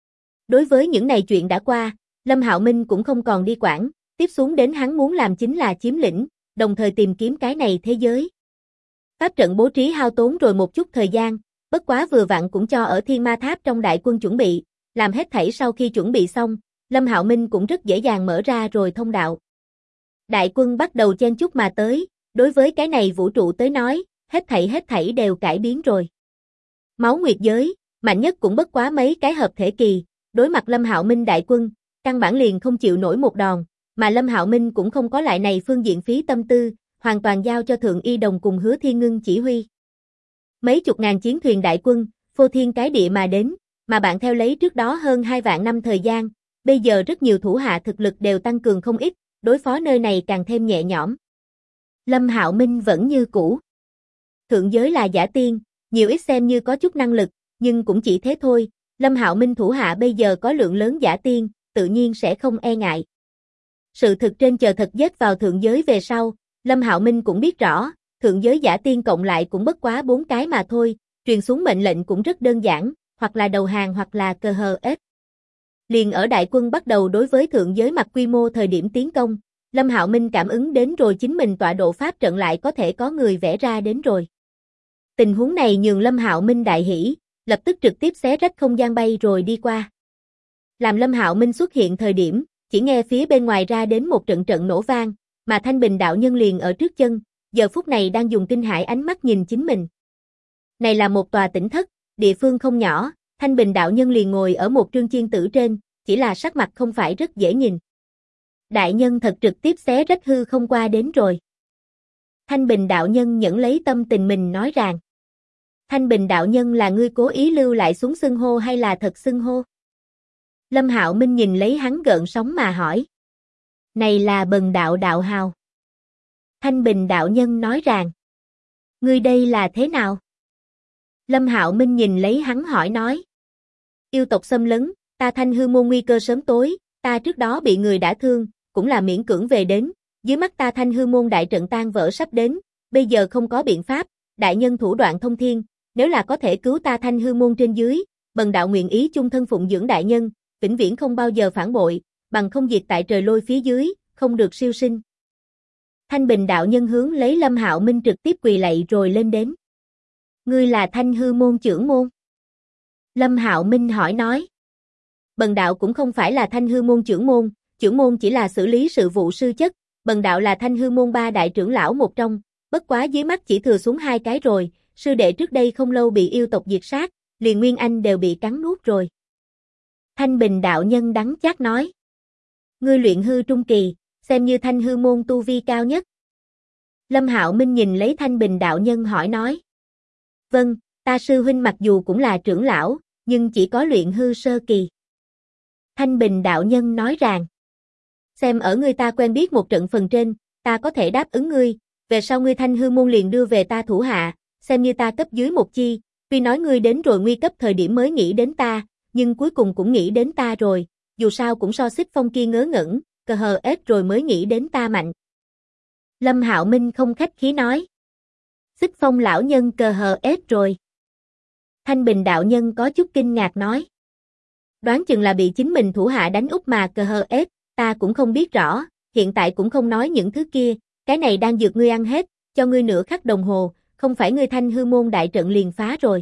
Đối với những này chuyện đã qua, Lâm Hạo Minh cũng không còn đi quản, tiếp xuống đến hắn muốn làm chính là chiếm lĩnh, đồng thời tìm kiếm cái này thế giới. Pháp trận bố trí hao tốn rồi một chút thời gian, bất quá vừa vặn cũng cho ở Thiên Ma Tháp trong đại quân chuẩn bị, làm hết thảy sau khi chuẩn bị xong, Lâm Hạo Minh cũng rất dễ dàng mở ra rồi thông đạo. Đại quân bắt đầu chen chúc mà tới, đối với cái này vũ trụ tới nói, hết thảy đều cải biến rồi. Máu Nguyệt giới, mạnh nhất cũng bất quá mấy cái hợp thể kỳ, đối mặt Lâm Hạo Minh đại quân, căn bản liền không chịu nổi một đòn, mà Lâm Hạo Minh cũng không có lại này phương diện phí tâm tư, hoàn toàn giao cho Thượng Y Đồng cùng Hứa Thiên Ngưng chỉ huy. Mấy chục ngàn chiến thuyền đại quân, phô thiên cái địa mà đến, mà bạn theo lấy trước đó hơn 2 vạn năm thời gian, bây giờ rất nhiều thủ hạ thực lực đều tăng cường không ít, đối phó nơi này càng thêm nhẹ nhõm. Lâm Hạo Minh vẫn như cũ. Thượng giới là giả tiên, nhiều ít xem như có chút năng lực, nhưng cũng chỉ thế thôi, Lâm Hạo Minh thủ hạ bây giờ có lượng lớn giả tiên, tự nhiên sẽ không e ngại. Sự thực trên chờ thật dết vào thượng giới về sau, Lâm Hạo Minh cũng biết rõ, thượng giới giả tiên cộng lại cũng bất quá 4 cái mà thôi, truyền xuống mệnh lệnh cũng rất đơn giản, hoặc là đầu hàng hoặc là cờ hờ ết. Liền ở đại quân bắt đầu đối với thượng giới mặt quy mô thời điểm tiến công, Lâm Hạo Minh cảm ứng đến rồi chính mình tọa độ pháp trận lại có thể có người vẽ ra đến rồi. Tình huống này nhường Lâm Hạo Minh đại hỉ, lập tức trực tiếp xé rách không gian bay rồi đi qua. Làm Lâm Hạo Minh xuất hiện thời điểm, chỉ nghe phía bên ngoài ra đến một trận trận nổ vang, mà Thanh Bình đạo nhân liền ở trước chân, giờ phút này đang dùng kinh hãi ánh mắt nhìn chính mình. Này là một tòa tỉnh thất, địa phương không nhỏ, Thanh Bình đạo nhân liền ngồi ở một trương chiên tử trên, chỉ là sắc mặt không phải rất dễ nhìn. Đại nhân thật trực tiếp xé rách hư không qua đến rồi. Thanh Bình đạo nhân nhẫn lấy tâm tình mình nói rằng. Thanh Bình đạo nhân là ngươi cố ý lưu lại xuống xưng hô hay là thật xưng hô? Lâm Hạo Minh nhìn lấy hắn gợn sóng mà hỏi. Này là Bần đạo đạo hào. Thanh Bình đạo nhân nói rằng. Ngươi đây là thế nào? Lâm Hạo Minh nhìn lấy hắn hỏi nói. Yêu tộc xâm lấn, ta Thanh hư môn nguy cơ sớm tối, ta trước đó bị người đả thương, cũng là miễn cưỡng về đến, dưới mắt ta Thanh hư môn đại trận tan vỡ sắp đến, bây giờ không có biện pháp, đại nhân thủ đoạn thông thiên, nếu là có thể cứu ta Thanh hư môn trên dưới, Bần đạo nguyện ý chung thân phụng dưỡng đại nhân, vĩnh viễn không bao giờ phản bội, bằng không diệt tại trời lôi phía dưới, không được siêu sinh. Thanh Bình đạo nhân hướng lấy Lâm Hạo Minh trực tiếp quỳ lạy rồi lên đến. Ngươi là Thanh hư môn trưởng môn? Lâm Hạo Minh hỏi nói. Bần đạo cũng không phải là Thanh hư môn trưởng môn chỉ là xử lý sự vụ sư chất, bần đạo là Thanh hư môn 3 đại trưởng lão một trong, bất quá dưới mắt chỉ thừa xuống 2 cái rồi, sư đệ trước đây không lâu bị yêu tộc diệt sát, liền Nguyên Anh đều bị cắn nuốt rồi. Thanh Bình đạo nhân đắng chát nói. Ngươi luyện hư trung kỳ, xem như Thanh hư môn tu vi cao nhất. Lâm Hạo Minh nhìn lấy Thanh Bình đạo nhân hỏi nói. Vâng, ta sư huynh mặc dù cũng là trưởng lão, nhưng chỉ có luyện hư sơ kỳ. Thanh Bình đạo nhân nói rằng. Xem ở ngươi ta quen biết một trận phần trên, ta có thể đáp ứng ngươi, về sau ngươi Thanh hư môn liền đưa về ta thủ hạ, xem như ta cấp dưới một chi, tuy nói ngươi đến rồi nguy cấp thời điểm mới nghĩ đến ta, nhưng cuối cùng cũng nghĩ đến ta rồi, dù sao cũng so Xích Phong kia ngớ ngẩn, cờ hờ ết rồi mới nghĩ đến ta mạnh. Lâm Hạo Minh không khách khí nói. Xích Phong lão nhân cờ hờ ết rồi. Thanh Bình đạo nhân có chút kinh ngạc nói. Đoán chừng là bị chính mình thủ hạ đánh úp mà cờ hờ ết, ta cũng không biết rõ, hiện tại cũng không nói những thứ kia, cái này đang dược ngươi ăn hết, cho ngươi nửa khắc đồng hồ, không phải ngươi Thanh hư môn đại trận liền phá rồi.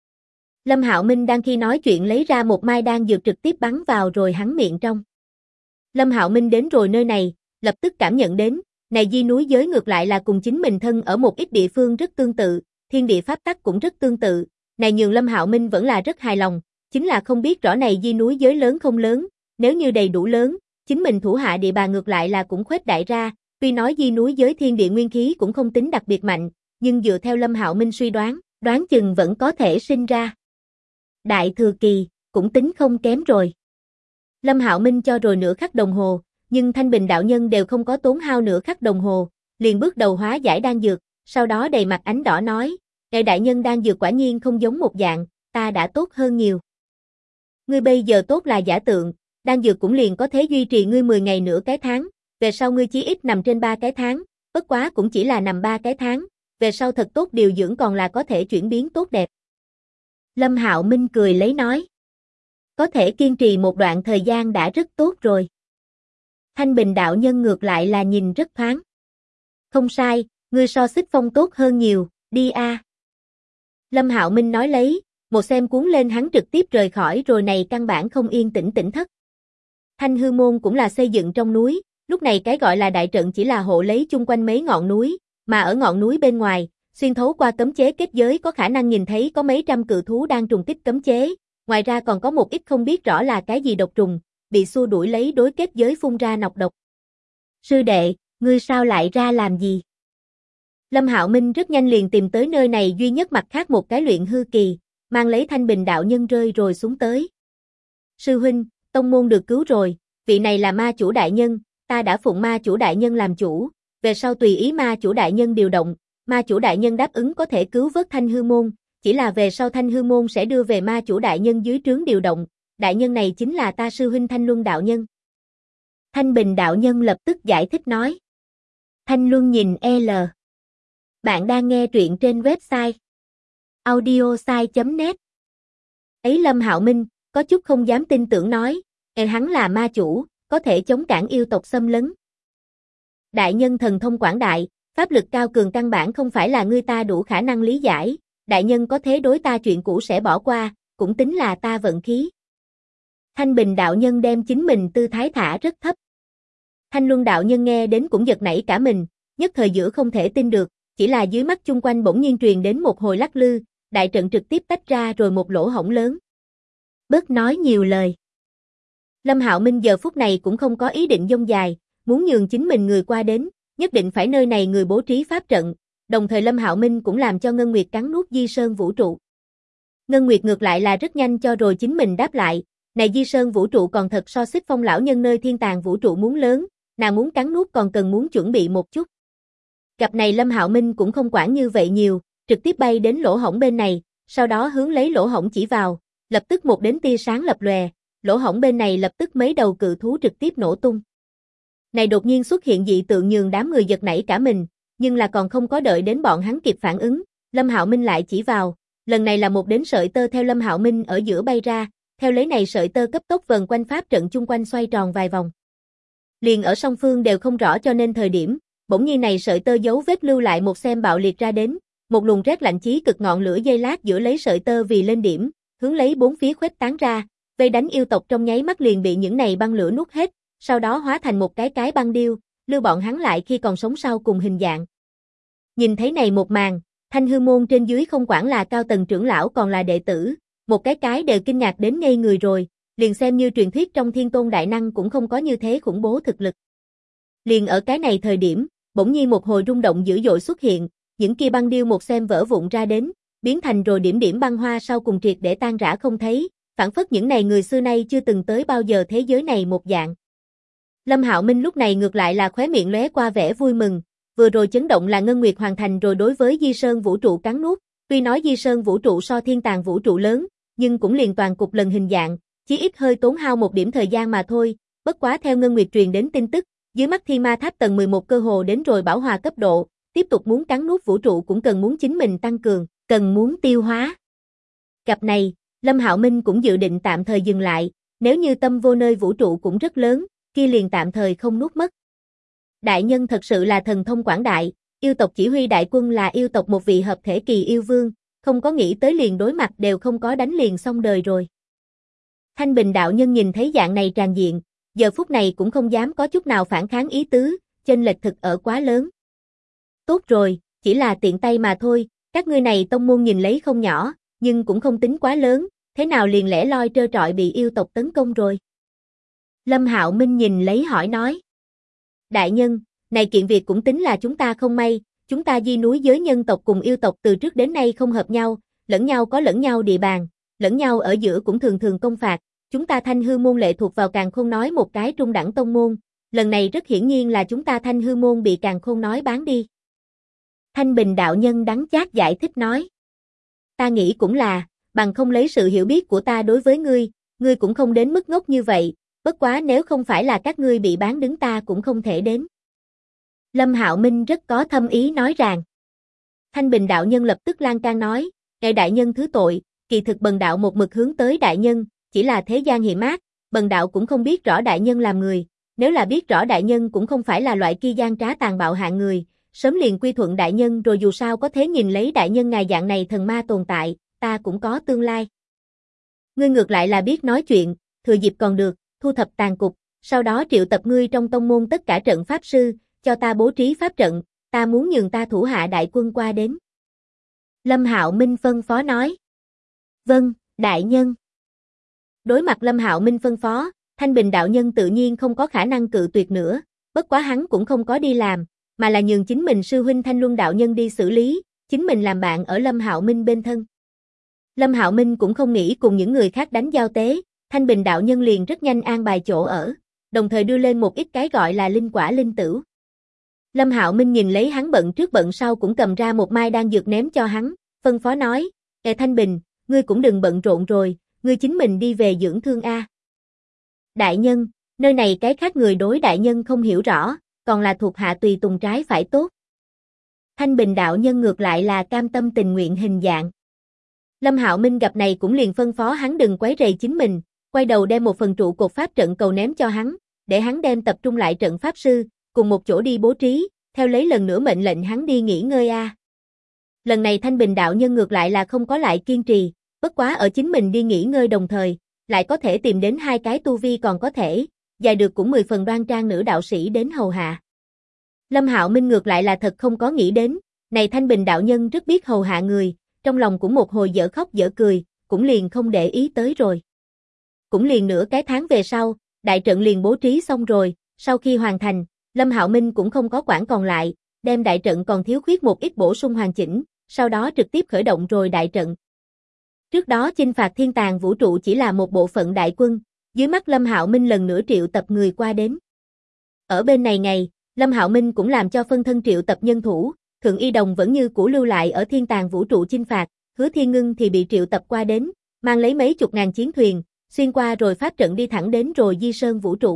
Lâm Hạo Minh đang khi nói chuyện lấy ra một mai đan dược trực tiếp bắn vào rồi hắn miệng trong. Lâm Hạo Minh đến rồi nơi này, lập tức cảm nhận đến, này di núi giới ngược lại là cùng chính mình thân ở một ít địa phương rất tương tự, thiên địa pháp tắc cũng rất tương tự, này nhường Lâm Hạo Minh vẫn là rất hài lòng, chính là không biết rõ này di núi giới lớn không lớn, nếu như đầy đủ lớn, chính mình thủ hạ địa bàn ngược lại là cũng khuếch đại ra, tuy nói di núi giới thiên địa nguyên khí cũng không tính đặc biệt mạnh, nhưng dựa theo Lâm Hạo Minh suy đoán, đoán chừng vẫn có thể sinh ra. Đại thừa kỳ, cũng tính không kém rồi. Lâm Hạo Minh cho rồi nửa khắc đồng hồ, nhưng Thanh Bình đạo nhân đều không có tốn hao nửa khắc đồng hồ, liền bước đầu hóa giải đan dược, sau đó đầy mặt ánh đỏ nói, đại nhân đan dược quả nhiên không giống một dạng, ta đã tốt hơn nhiều. Ngươi bây giờ tốt là giả tượng, đan dược cũng liền có thể duy trì ngươi 10 ngày nửa cái tháng, về sau ngươi chí ít nằm trên 3 cái tháng, bất quá cũng chỉ là nằm 3 cái tháng, về sau thật tốt điều dưỡng còn là có thể chuyển biến tốt đẹp. Lâm Hạo Minh cười lấy nói. Có thể kiên trì một đoạn thời gian đã rất tốt rồi. Thanh Bình đạo nhân ngược lại là nhìn rất thoáng. Không sai, ngươi so Xích Phong tốt hơn nhiều, đi a. Lâm Hạo Minh nói lấy, một xem cuốn lên hắn trực tiếp rời khỏi rồi này căn bản không yên tĩnh tỉnh thất. Thanh hư môn cũng là xây dựng trong núi, lúc này cái gọi là đại trận chỉ là hộ lấy chung quanh mấy ngọn núi, mà ở ngọn núi bên ngoài, xuyên thấu qua cấm chế kết giới có khả năng nhìn thấy có mấy trăm cự thú đang trùng kích cấm chế, ngoài ra còn có một ít không biết rõ là cái gì độc trùng, bị xua đuổi lấy đối kết giới phun ra nọc độc. Sư đệ, ngươi sao lại ra làm gì? Lâm Hạo Minh rất nhanh liền tìm tới nơi này duy nhất mặt khác một cái luyện hư kỳ, mang lấy Thanh Bình đạo nhân rơi rồi xuống tới. Sư huynh, tông môn được cứu rồi, vị này là ma chủ đại nhân, ta đã phụng ma chủ đại nhân làm chủ, về sau tùy ý ma chủ đại nhân điều động, ma chủ đại nhân đáp ứng có thể cứu vớt Thanh hư môn, chỉ là về sau Thanh hư môn sẽ đưa về ma chủ đại nhân dưới trướng điều động, đại nhân này chính là ta sư huynh Thanh Luân đạo nhân. Thanh Bình đạo nhân lập tức giải thích nói. Thanh Luân nhìn L. Bạn đang nghe truyện trên website audiosai.net. Ấy Lâm Hạo Minh, có chút không dám tin tưởng nói, hắn là ma chủ, có thể chống cản yêu tộc xâm lấn. Đại nhân thần thông quảng đại, pháp lực cao cường căn bản không phải là ngươi ta đủ khả năng lý giải, đại nhân có thế đối ta chuyện cũ sẽ bỏ qua, cũng tính là ta vận khí. Thanh Bình đạo nhân đem chính mình tư thái thả rất thấp. Thanh Luân đạo nhân nghe đến cũng giật nảy cả mình, nhất thời giữa không thể tin được, chỉ là dưới mắt chung quanh bỗng nhiên truyền đến một hồi lắc lư, đại trận trực tiếp tách ra rồi một lỗ hổng lớn. Bớt nói nhiều lời. Lâm Hạo Minh giờ phút này cũng không có ý định dông dài, muốn nhường chính mình người qua đến, nhất định phải nơi này người bố trí pháp trận, đồng thời Lâm Hạo Minh cũng làm cho Ngân Nguyệt cắn nuốt Di Sơn vũ trụ. Ngân Nguyệt ngược lại là rất nhanh cho rồi chính mình đáp lại, này Di Sơn vũ trụ còn thật so Xích Phong lão nhân nơi thiên tàng vũ trụ muốn lớn, nàng muốn cắn nuốt còn cần muốn chuẩn bị một chút. Gặp này Lâm Hạo Minh cũng không quản như vậy nhiều, trực tiếp bay đến lỗ hổng bên này, sau đó hướng lấy lỗ hổng chỉ vào, lập tức một đến tia sáng lập lòe, lỗ hổng bên này lập tức mấy đầu cự thú trực tiếp nổ tung. Này đột nhiên xuất hiện dị tượng nhường đám người giật nảy cả mình, nhưng là còn không có đợi đến bọn hắn kịp phản ứng, Lâm Hạo Minh lại chỉ vào, lần này là một đến sợi tơ theo Lâm Hạo Minh ở giữa bay ra, theo lấy này sợi tơ cấp tốc vần quanh pháp trận chung quanh xoay tròn vài vòng. Liền ở song phương đều không rõ cho nên thời điểm, bỗng nhiên này sợi tơ dấu vết lưu lại một xem bạo liệt ra đến, một luồng rét lạnh chí cực ngọn lửa dây lát giữa lấy sợi tơ vì lên điểm, hướng lấy bốn phía khuếch tán ra, vây đánh yêu tộc trong nháy mắt liền bị những này băng lửa nuốt hết, sau đó hóa thành một cái băng điêu, lưu bọn hắn lại khi còn sống sau cùng hình dạng. Nhìn thấy này một màn, Thanh Hư môn trên dưới không quản là cao tầng trưởng lão còn là đệ tử, một cái đều kinh ngạc đến ngây người rồi, liền xem như truyền thuyết trong Thiên Tôn đại năng cũng không có như thế khủng bố thực lực. Liền ở cái này thời điểm, bỗng nhiên một hồi rung động dữ dội xuất hiện, những kia băng điêu một xem vỡ vụn ra đến, biến thành rồi điểm điểm băng hoa sau cùng triệt để tan rã không thấy, phản phất những này người xưa nay chưa từng tới bao giờ thế giới này một dạng. Lâm Hạo Minh lúc này ngược lại là khóe miệng lóe qua vẻ vui mừng, vừa rồi chấn động là Ngân Nguyệt hoàn thành rồi đối với Di Sơn vũ trụ cắn nuốt, tuy nói Di Sơn vũ trụ so Thiên Tàng vũ trụ lớn, nhưng cũng liền toàn cục lần hình dạng, chỉ ít hơi tốn hao một điểm thời gian mà thôi, bất quá theo Ngân Nguyệt truyền đến tin tức, dưới mắt Thiên Ma Tháp tầng 11 cơ hồ đến rồi bảo hòa cấp độ, tiếp tục muốn cắn nuốt vũ trụ cũng cần muốn chính mình tăng cường, cần muốn tiêu hóa. Gặp này, Lâm Hạo Minh cũng dự định tạm thời dừng lại, nếu như tâm vô nơi vũ trụ cũng rất lớn, kia liền tạm thời không nuốt mất. Đại nhân thật sự là thần thông quảng đại, yêu tộc chỉ huy đại quân là yêu tộc một vị hợp thể kỳ yêu vương, không có nghĩ tới liền đối mặt đều không có đánh liền xong đời rồi. Thanh Bình đạo nhân nhìn thấy dạng này tràn diện, giờ phút này cũng không dám có chút nào phản kháng ý tứ, chênh lệch thực ở quá lớn. Tốt rồi, chỉ là tiện tay mà thôi, các ngươi này tông môn nhìn lấy không nhỏ, nhưng cũng không tính quá lớn, thế nào liền lẻ loi trơ trọi bị yêu tộc tấn công rồi. Lâm Hạo Minh nhìn lấy hỏi nói. Đại nhân, này kiện việc cũng tính là chúng ta không may, chúng ta Di núi giới nhân tộc cùng yêu tộc từ trước đến nay không hợp nhau, lẫn nhau có lẫn nhau địa bàn, lẫn nhau ở giữa cũng thường thường công phạt, chúng ta Thanh Hư môn lệ thuộc vào Càn Khôn nói một cái trung đẳng tông môn, lần này rất hiển nhiên là chúng ta Thanh Hư môn bị Càn Khôn nói bán đi. Thanh Bình đạo nhân đắng chát giải thích nói. Ta nghĩ cũng là, bằng không lấy sự hiểu biết của ta đối với ngươi cũng không đến mức ngốc như vậy, bất quá nếu không phải là các ngươi bị bán đứng ta cũng không thể đến. Lâm Hạo Minh rất có thâm ý nói rằng. Thanh Bình đạo nhân lập tức lan can nói, ngài đại nhân thứ tội, kỳ thực bần đạo một mực hướng tới đại nhân, chỉ là thế gian hiểm ác, bần đạo cũng không biết rõ đại nhân làm người, nếu là biết rõ đại nhân cũng không phải là loại kia gian trá tàn bạo hạng người, sớm liền quy thuận đại nhân rồi dù sao có thế nhìn lấy đại nhân ngài dạng này thần ma tồn tại, ta cũng có tương lai. Ngươi ngược lại là biết nói chuyện, thừa dịp còn được, thu thập tàn cục, sau đó triệu tập ngươi trong tông môn tất cả trận pháp sư, cho ta bố trí pháp trận, ta muốn nhường ta thủ hạ đại quân qua đến. Lâm Hạo Minh phân phó nói. Vâng, đại nhân. Đối mặt Lâm Hạo Minh phân phó, Thanh Bình đạo nhân tự nhiên không có khả năng cự tuyệt nữa, bất quá hắn cũng không có đi làm, mà là nhường chính mình sư huynh Thanh Luân đạo nhân đi xử lý, chính mình làm bạn ở Lâm Hạo Minh bên thân. Lâm Hạo Minh cũng không nghĩ cùng những người khác đánh giao tế, Thanh Bình đạo nhân liền rất nhanh an bài chỗ ở, đồng thời đưa lên một ít cái gọi là linh quả linh tửu. Lâm Hạo Minh nhìn lấy hắn bận trước bận sau cũng cầm ra một mai đan dược ném cho hắn, phân phó nói, Thanh Bình, ngươi cũng đừng bận rộn rồi, ngươi chính mình đi về dưỡng thương a. Đại nhân, nơi này cái khác người đối đại nhân không hiểu rõ, còn là thuộc hạ tùy tùng trái phải tốt. Thanh Bình đạo nhân ngược lại là cam tâm tình nguyện hình dạng. Lâm Hạo Minh gặp này cũng liền phân phó hắn đừng quấy rầy chính mình, quay đầu đem một phần trụ cột pháp trận cầu ném cho hắn, để hắn đem tập trung lại trận pháp sư, cùng một chỗ đi bố trí, theo lấy lần nữa mệnh lệnh hắn đi nghỉ ngơi a. Lần này Thanh Bình đạo nhân ngược lại là không có lại kiên trì, bất quá ở chính mình đi nghỉ ngơi đồng thời, lại có thể tìm đến hai cái tu vi còn có thể, dài được cũng 10 phần đoan trang nữ đạo sĩ đến hầu hạ. Lâm Hạo Minh ngược lại là thật không có nghĩ đến, này Thanh Bình đạo nhân rất biết hầu hạ người, trong lòng cũng một hồi dở khóc dở cười, cũng liền không để ý tới rồi. Cũng liền nửa cái tháng về sau, đại trận liền bố trí xong rồi, sau khi hoàn thành, Lâm Hạo Minh cũng không có quản còn lại, đem đại trận còn thiếu khuyết một ít bổ sung hoàn chỉnh, sau đó trực tiếp khởi động rồi đại trận. Trước đó chinh phạt Thiên Tàng vũ trụ chỉ là một bộ phận đại quân, dưới mắt Lâm Hạo Minh lần nữa triệu tập người qua đến. Ở bên này ngày, Lâm Hạo Minh cũng làm cho phân thân triệu tập nhân thủ, Thượng Y Đồng vẫn như cũ lưu lại ở Thiên Tàng vũ trụ chinh phạt, Hứa Thiên Ngưng thì bị triệu tập qua đến, mang lấy mấy chục ngàn chiến thuyền, xuyên qua rồi pháp trận đi thẳng đến rồi Di Sơn vũ trụ.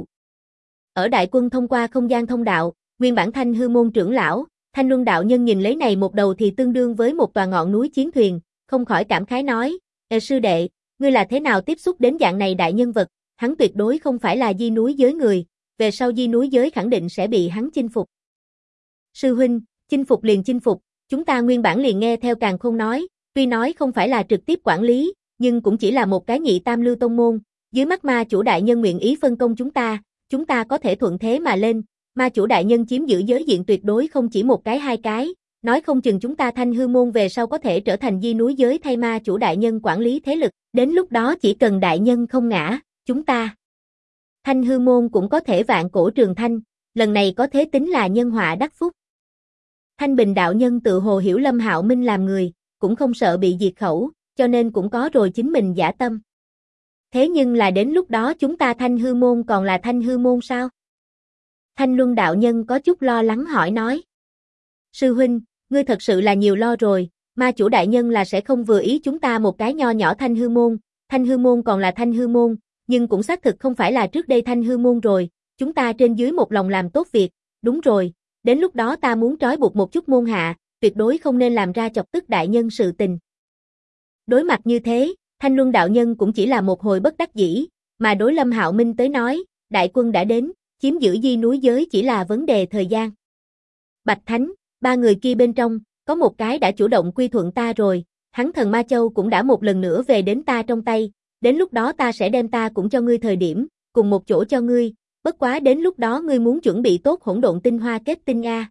Ở đại quân thông qua không gian thông đạo, nguyên bản Thanh Hư môn trưởng lão, Thanh Luân đạo nhân nhìn lấy này một đầu thì tương đương với một tòa ngọn núi chiến thuyền, không khỏi cảm khái nói, sư đệ, ngươi là thế nào tiếp xúc đến dạng này đại nhân vật, hắn tuyệt đối không phải là Di núi giới người, về sau Di núi giới khẳng định sẽ bị hắn chinh phục. Sư huynh, chinh phục liền chinh phục, chúng ta nguyên bản liền nghe theo Càn Khôn nói, tuy nói không phải là trực tiếp quản lý, nhưng cũng chỉ là một cái nhị tam lưu tông môn, dưới mắt ma chủ đại nhân nguyện ý phân công chúng ta có thể thuận thế mà lên, ma chủ đại nhân chiếm giữ giới diện tuyệt đối không chỉ một cái hai cái, nói không chừng chúng ta Thanh Hư môn về sau có thể trở thành di núi giới thay ma chủ đại nhân quản lý thế lực, đến lúc đó chỉ cần đại nhân không ngã, chúng ta Thanh Hư môn cũng có thể vạn cổ trường thanh, lần này có thế tính là nhân họa đắc phúc. Thanh Bình đạo nhân tự hồ hiểu Lâm Hạo Minh làm người, cũng không sợ bị diệt khẩu, cho nên cũng có rồi chính mình dã tâm. Thế nhưng là đến lúc đó chúng ta Thanh Hư môn còn là Thanh Hư môn sao? Thanh Luân đạo nhân có chút lo lắng hỏi nói. Sư huynh, ngươi thật sự là nhiều lo rồi, ma chủ đại nhân là sẽ không vừa ý chúng ta một cái nho nhỏ Thanh Hư môn còn là Thanh Hư môn, nhưng cũng xác thực không phải là trước đây Thanh Hư môn rồi, chúng ta trên dưới một lòng làm tốt việc, đúng rồi, đến lúc đó ta muốn trói buộc một chút môn hạ, tuyệt đối không nên làm ra chọc tức đại nhân sự tình. Đối mặt như thế, Thanh Luân đạo nhân cũng chỉ là một hồi bất đắc dĩ, mà đối Lâm Hạo Minh tới nói, đại quân đã đến, chiếm giữ di núi giới chỉ là vấn đề thời gian. Bạch Thánh, ba người kia bên trong, có một cái đã chủ động quy thuận ta rồi, hắn Thần Ma Châu cũng đã một lần nữa về đến ta trong tay, đến lúc đó ta sẽ đem ta cũng cho ngươi thời điểm, cùng một chỗ cho ngươi, bất quá đến lúc đó ngươi muốn chuẩn bị tốt hỗn độn tinh hoa kết tinh a.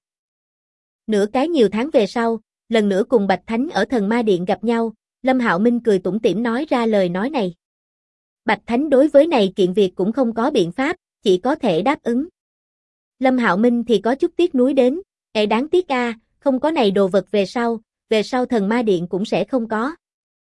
Nửa cái nhiều tháng về sau, lần nữa cùng Bạch Thánh ở Thần Ma Điện gặp nhau, Lâm Hạo Minh cười tủm tỉm nói ra lời nói này. Bạch Thánh đối với này kiện việc cũng không có biện pháp, chỉ có thể đáp ứng. Lâm Hạo Minh thì có chút tiếc nuối đến, đáng tiếc a, không có này đồ vật về sau Thần Ma Điện cũng sẽ không có.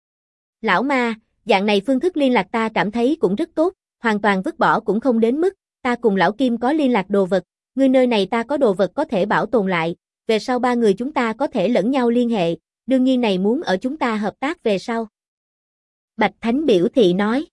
Lão ma, dạng này phương thức liên lạc ta cảm thấy cũng rất tốt, hoàn toàn vứt bỏ cũng không đến mức, ta cùng lão Kim có liên lạc đồ vật, ngươi nơi này ta có đồ vật có thể bảo tồn lại, về sau ba người chúng ta có thể lẫn nhau liên hệ, đương nhiên này muốn ở chúng ta hợp tác về sau. Bạch Thánh biểu thị nói.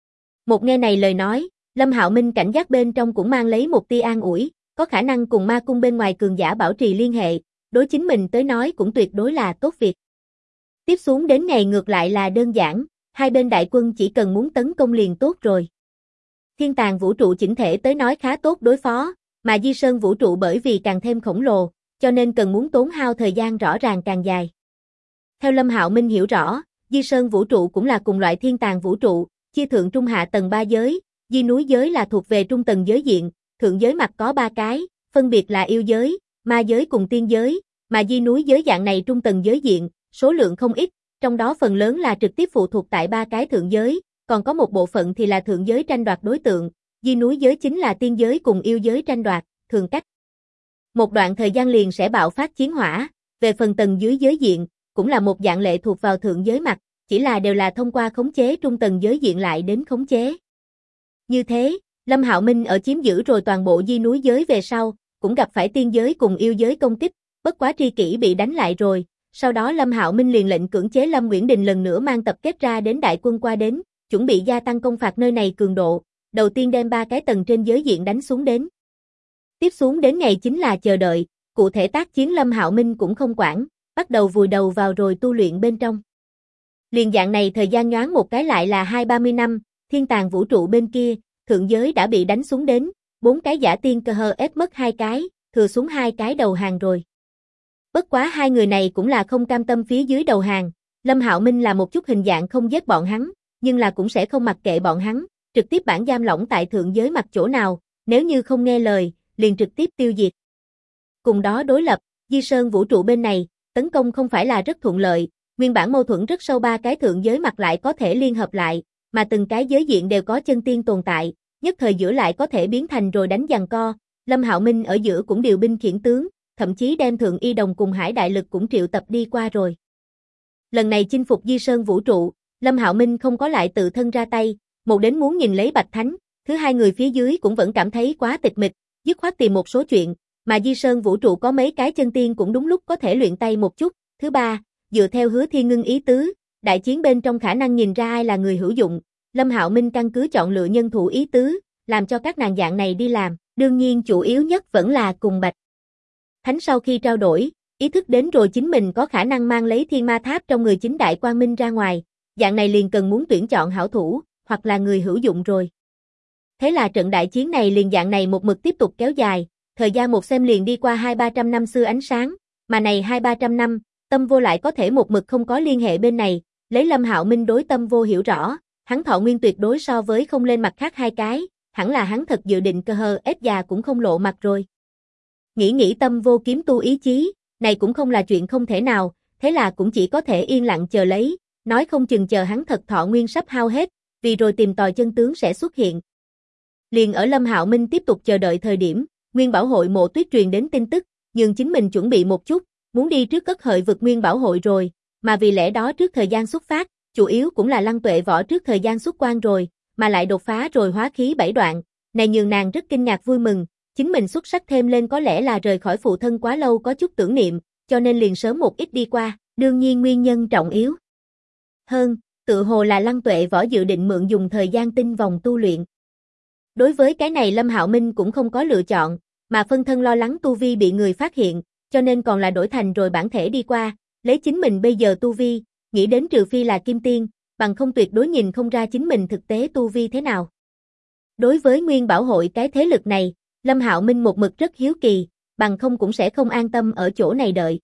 Một nghe này lời nói, Lâm Hạo Minh cảnh giác bên trong cũng mang lấy một tia an ủi, có khả năng cùng ma cung bên ngoài cường giả bảo trì liên hệ, đối chính mình tới nói cũng tuyệt đối là tốt việc. Tiếp xuống đến ngày ngược lại là đơn giản, hai bên đại quân chỉ cần muốn tấn công liền tốt rồi. Thiên Tàng vũ trụ chỉnh thể tới nói khá tốt đối phó, mà Di Sơn vũ trụ bởi vì càng thêm khổng lồ, cho nên cần muốn tốn hao thời gian rõ ràng càng dài. Theo Lâm Hạo Minh hiểu rõ, Di Sơn vũ trụ cũng là cùng loại Thiên Tàng vũ trụ, chia thượng trung hạ tầng 3 giới, Di núi giới là thuộc về trung tầng giới diện, thượng giới mặt có 3 cái, phân biệt là yêu giới, ma giới cùng tiên giới, mà Di núi giới dạng này trung tầng giới diện, số lượng không ít, trong đó phần lớn là trực tiếp phụ thuộc tại 3 cái thượng giới, còn có một bộ phận thì là thượng giới tranh đoạt đối tượng, Di núi giới chính là tiên giới cùng yêu giới tranh đoạt, thường cách một đoạn thời gian liền sẽ bạo phát chiến hỏa, về phần tầng dưới giới diện, cũng là một dạng lệ thuộc vào thượng giới mặt, chỉ là đều là thông qua khống chế trung tầng giới diện lại đến khống chế. Như thế, Lâm Hạo Minh ở chiếm giữ rồi toàn bộ di núi giới về sau, cũng gặp phải tiên giới cùng yêu giới công kích, bất quá tri kỷ bị đánh lại rồi, sau đó Lâm Hạo Minh liền lệnh cưỡng chế Lâm Uyển Đình lần nữa mang tập kết ra đến đại quân qua đến, chuẩn bị gia tăng công phạt nơi này cường độ, đầu tiên đem 3 cái tầng trên giới diện đánh xuống đến. Tiếp xuống đến ngày chính là chờ đợi, cụ thể tác chiến Lâm Hạo Minh cũng không quản, bắt đầu vùi đầu vào rồi tu luyện bên trong. Liền dạng này thời gian nhoáng một cái lại là 20-30 năm, Thiên Tàng vũ trụ bên kia, thượng giới đã bị đánh xuống đến, 4 cái giả tiên cơ hờ ép mất 2 cái, thừa xuống 2 cái đầu hàng rồi. Bất quá hai người này cũng là không cam tâm phía dưới đầu hàng, Lâm Hạo Minh là một chút hình dạng không giết bọn hắn, nhưng là cũng sẽ không mặc kệ bọn hắn, trực tiếp bản giam lỏng tại thượng giới mặt chỗ nào, nếu như không nghe lời, liền trực tiếp tiêu diệt. Cùng đó đối lập, Di Sơn vũ trụ bên này, tấn công không phải là rất thuận lợi, nguyên bản mâu thuẫn rất sâu 3 cái thượng giới mặt lại có thể liên hợp lại, mà từng cái giới diện đều có chân tiên tồn tại, nhất thời giữa lại có thể biến thành rồi đánh giằng co, Lâm Hạo Minh ở giữa cũng điều binh khiển tướng, thậm chí đem Thượng Y Đồng cùng Hải Đại Lực cũng triệu tập đi qua rồi. Lần này chinh phục Di Sơn vũ trụ, Lâm Hạo Minh không có lại tự thân ra tay, một đến muốn nhìn lấy Bạch Thánh, thứ hai người phía dưới cũng vẫn cảm thấy quá tịch mịch, dứt khoát tìm một số chuyện, mà Di Sơn vũ trụ có mấy cái chân tiên cũng đúng lúc có thể luyện tay một chút, thứ ba, dựa theo Hứa Thiên Ngưng ý tứ, đại chiến bên trong khả năng nhìn ra ai là người hữu dụng, Lâm Hạo Minh căn cứ chọn lựa nhân thủ ý tứ, làm cho các nàng dạng này đi làm, đương nhiên chủ yếu nhất vẫn là cùng Bạch Thánh sau khi trao đổi, ý thức đến rồi chính mình có khả năng mang lấy Thiên Ma Tháp trong người chính đại quang minh ra ngoài, dạng này liền cần muốn tuyển chọn hảo thủ, hoặc là người hữu dụng rồi. Thế là trận đại chiến này liền dạng này một mực tiếp tục kéo dài, thời gian một xem liền đi qua 200-300 năm xưa ánh sáng, mà này 200-300 năm, Tâm Vô lại có thể một mực không có liên hệ bên này, lấy Lâm Hạo Minh đối Tâm Vô hiểu rõ, hắn thọ nguyên tuyệt đối so với không lên mặt khác hai cái, hẳn là hắn thật dự định cơ hờ ép già cũng không lộ mặt rồi. Nghĩ Tâm Vô kiếm tu ý chí, này cũng không là chuyện không thể nào, thế là cũng chỉ có thể yên lặng chờ lấy, nói không chừng chờ hắn thật thọ nguyên sắp hao hết, vì rồi tìm tòi chân tướng sẽ xuất hiện. Liền ở Lâm Hạo Minh tiếp tục chờ đợi thời điểm, Nguyên Bảo hội Mộ Tuyết truyền đến tin tức, nhưng chính mình chuẩn bị một chút, muốn đi trước cất hợi vực Nguyên Bảo hội rồi, mà vì lẽ đó trước thời gian xuất phát, chủ yếu cũng là Lăng Tuệ Võ trước thời gian xuất quan rồi, mà lại đột phá rồi hóa khí 7 đoạn, này nhường nàng rất kinh ngạc vui mừng, chính mình xuất sắc thêm lên có lẽ là rời khỏi phụ thân quá lâu có chút tưởng niệm, cho nên liền sớm một ít đi qua, đương nhiên nguyên nhân trọng yếu hơn, tự hồ là Lăng Tuệ Võ dự định mượn dùng thời gian tinh vòng tu luyện. Đối với cái này Lâm Hạo Minh cũng không có lựa chọn, mà phân thân lo lắng tu vi bị người phát hiện, cho nên còn là đổi thành rồi bản thể đi qua, lấy chính mình bây giờ tu vi, nghĩ đến trừ phi là kim tiên, bằng không tuyệt đối nhìn không ra chính mình thực tế tu vi thế nào. Đối với Nguyên Bảo hội cái thế lực này, Lâm Hạo Minh một mực rất hiếu kỳ, bằng không cũng sẽ không an tâm ở chỗ này đợi.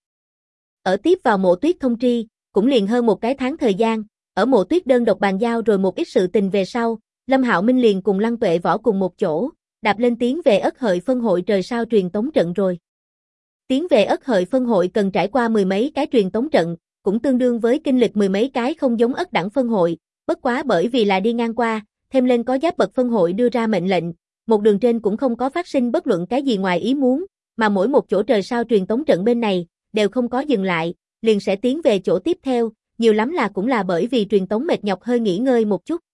Ở tiếp vào Mộ Tuyết thông tri, cũng liền hơn một cái tháng thời gian, ở Mộ Tuyết đơn độc bàn giao rồi một ít sự tình về sau, Lâm Hạo Minh liền cùng Lăng Tuệ Võ cùng một chỗ, đạp lên tiến về Ất Hợi phân hội trời sao truyền tống trận rồi. Tiến về Ất Hợi phân hội cần trải qua mười mấy cái truyền tống trận, cũng tương đương với kinh lịch mười mấy cái không giống Ất đẳng phân hội, bất quá bởi vì là đi ngang qua, thêm lên có giáp bậc phân hội đưa ra mệnh lệnh, một đường trên cũng không có phát sinh bất luận cái gì ngoài ý muốn, mà mỗi một chỗ trời sao truyền tống trận bên này, đều không có dừng lại, liền sẽ tiến về chỗ tiếp theo, nhiều lắm là cũng là bởi vì truyền tống mệt nhọc hơi nghỉ ngơi một chút.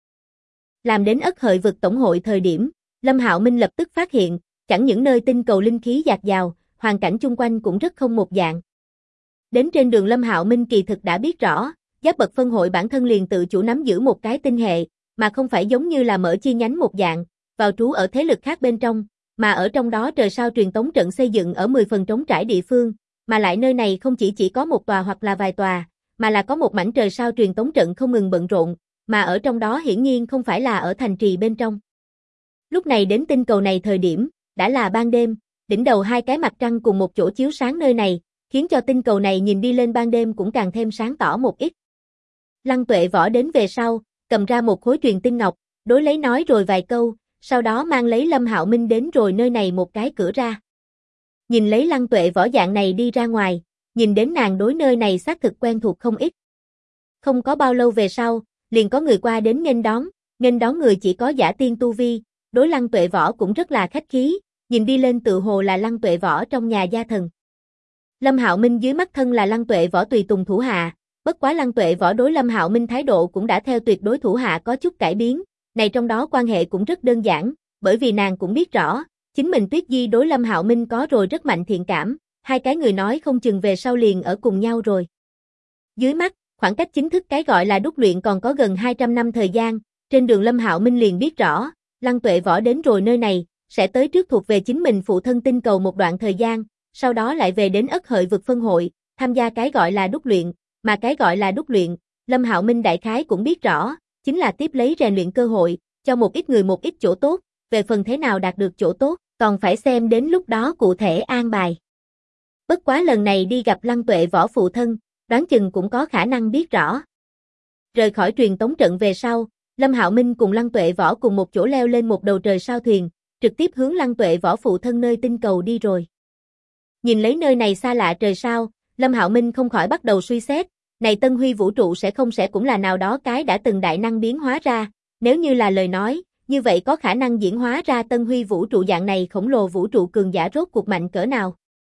Làm đến Ất Hợi vực tổng hội thời điểm, Lâm Hạo Minh lập tức phát hiện, chẳng những nơi tinh cầu linh khí dạt dào, hoàn cảnh chung quanh cũng rất không một dạng. Đến trên đường Lâm Hạo Minh kỳ thực đã biết rõ, giáp bậc phân hội bản thân liền tự chủ nắm giữ một cái tinh hệ, mà không phải giống như là mở chi nhánh một dạng, vào trú ở thế lực khác bên trong, mà ở trong đó trời sao truyền tống trận xây dựng ở 10 phần trống trải địa phương, mà lại nơi này không chỉ có một tòa hoặc là vài tòa, mà là có một mảnh trời sao truyền tống trận không ngừng bận rộn, mà ở trong đó hiển nhiên không phải là ở thành trì bên trong. Lúc này đến tinh cầu này thời điểm, đã là ban đêm, đỉnh đầu hai cái mặt trăng cùng một chỗ chiếu sáng nơi này, khiến cho tinh cầu này nhìn đi lên ban đêm cũng càng thêm sáng tỏ một ít. Lăng Tuệ Võ đến về sau, cầm ra một khối truyền tinh ngọc, đối lấy nói rồi vài câu, sau đó mang lấy Lâm Hạo Minh đến rồi nơi này một cái cửa ra. Nhìn lấy Lăng Tuệ Võ dạng này đi ra ngoài, nhìn đến nàng đối nơi này xác thực quen thuộc không ít. Không có bao lâu về sau, liền có người qua đến nghênh đón người chỉ có giả tiên tu vi, đối Lăng Tuệ Võ cũng rất là khách khí, nhìn đi lên tự hồ là Lăng Tuệ Võ trong nhà gia thần. Lâm Hạo Minh dưới mắt thân là Lăng Tuệ Võ tùy tùng thủ hạ, bất quá Lăng Tuệ Võ đối Lâm Hạo Minh thái độ cũng đã theo tuyệt đối thủ hạ có chút cải biến, này trong đó quan hệ cũng rất đơn giản, bởi vì nàng cũng biết rõ, chính mình Tuyết Di đối Lâm Hạo Minh có rồi rất mạnh thiện cảm, hai cái người nói không chừng về sau liền ở cùng nhau rồi. Dưới mắt, khoảng cách chính thức cái gọi là đúc luyện còn có gần 200 năm thời gian, trên đường Lâm Hạo Minh liền biết rõ, Lăng Tuệ Võ đến rồi nơi này, sẽ tới trước thuộc về chính mình phụ thân tinh cầu một đoạn thời gian, sau đó lại về đến Ất Hợi vực phân hội, tham gia cái gọi là đúc luyện, mà cái gọi là đúc luyện, Lâm Hạo Minh đại khái cũng biết rõ, chính là tiếp lấy rèn luyện cơ hội, cho một ít người một ít chỗ tốt, về phần thế nào đạt được chỗ tốt, còn phải xem đến lúc đó cụ thể an bài. Bất quá lần này đi gặp Lăng Tuệ Võ phụ thân, đoán chừng cũng có khả năng biết rõ. Rời khỏi truyền tống trận về sau, Lâm Hạo Minh cùng Lăng Tuệ Võ cùng một chỗ leo lên một đầu trời sao thuyền, trực tiếp hướng Lăng Tuệ Võ phụ thân nơi tinh cầu đi rồi. Nhìn lấy nơi này xa lạ trời sao, Lâm Hạo Minh không khỏi bắt đầu suy xét, này Tân Huy vũ trụ sẽ cũng là nào đó cái đã từng đại năng biến hóa ra, nếu như là lời nói, như vậy có khả năng diễn hóa ra Tân Huy vũ trụ dạng này khổng lồ vũ trụ cường giả rốt cuộc mạnh cỡ nào.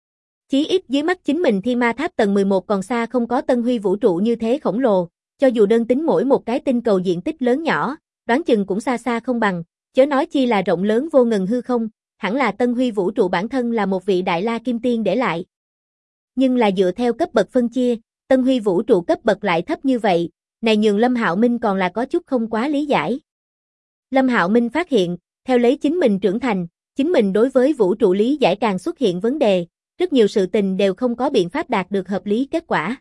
Chí ít dưới mắt chính mình Thiên Ma Tháp tầng 11 còn xa không có Tân Huy vũ trụ như thế khổng lồ, cho dù đơn tính mỗi một cái tinh cầu diện tích lớn nhỏ, đoán chừng cũng xa xa không bằng, chớ nói chi là rộng lớn vô ngần hư không, hẳn là Tân Huy vũ trụ bản thân là một vị Đại La Kim Tiên để lại. Nhưng là dựa theo cấp bậc phân chia, Tân Huy vũ trụ cấp bậc lại thấp như vậy, này nhường Lâm Hạo Minh còn là có chút không quá lý giải. Lâm Hạo Minh phát hiện, theo lấy chính mình trưởng thành, chính mình đối với vũ trụ lý giải càng xuất hiện vấn đề, rất nhiều sự tình đều không có biện pháp đạt được hợp lý kết quả.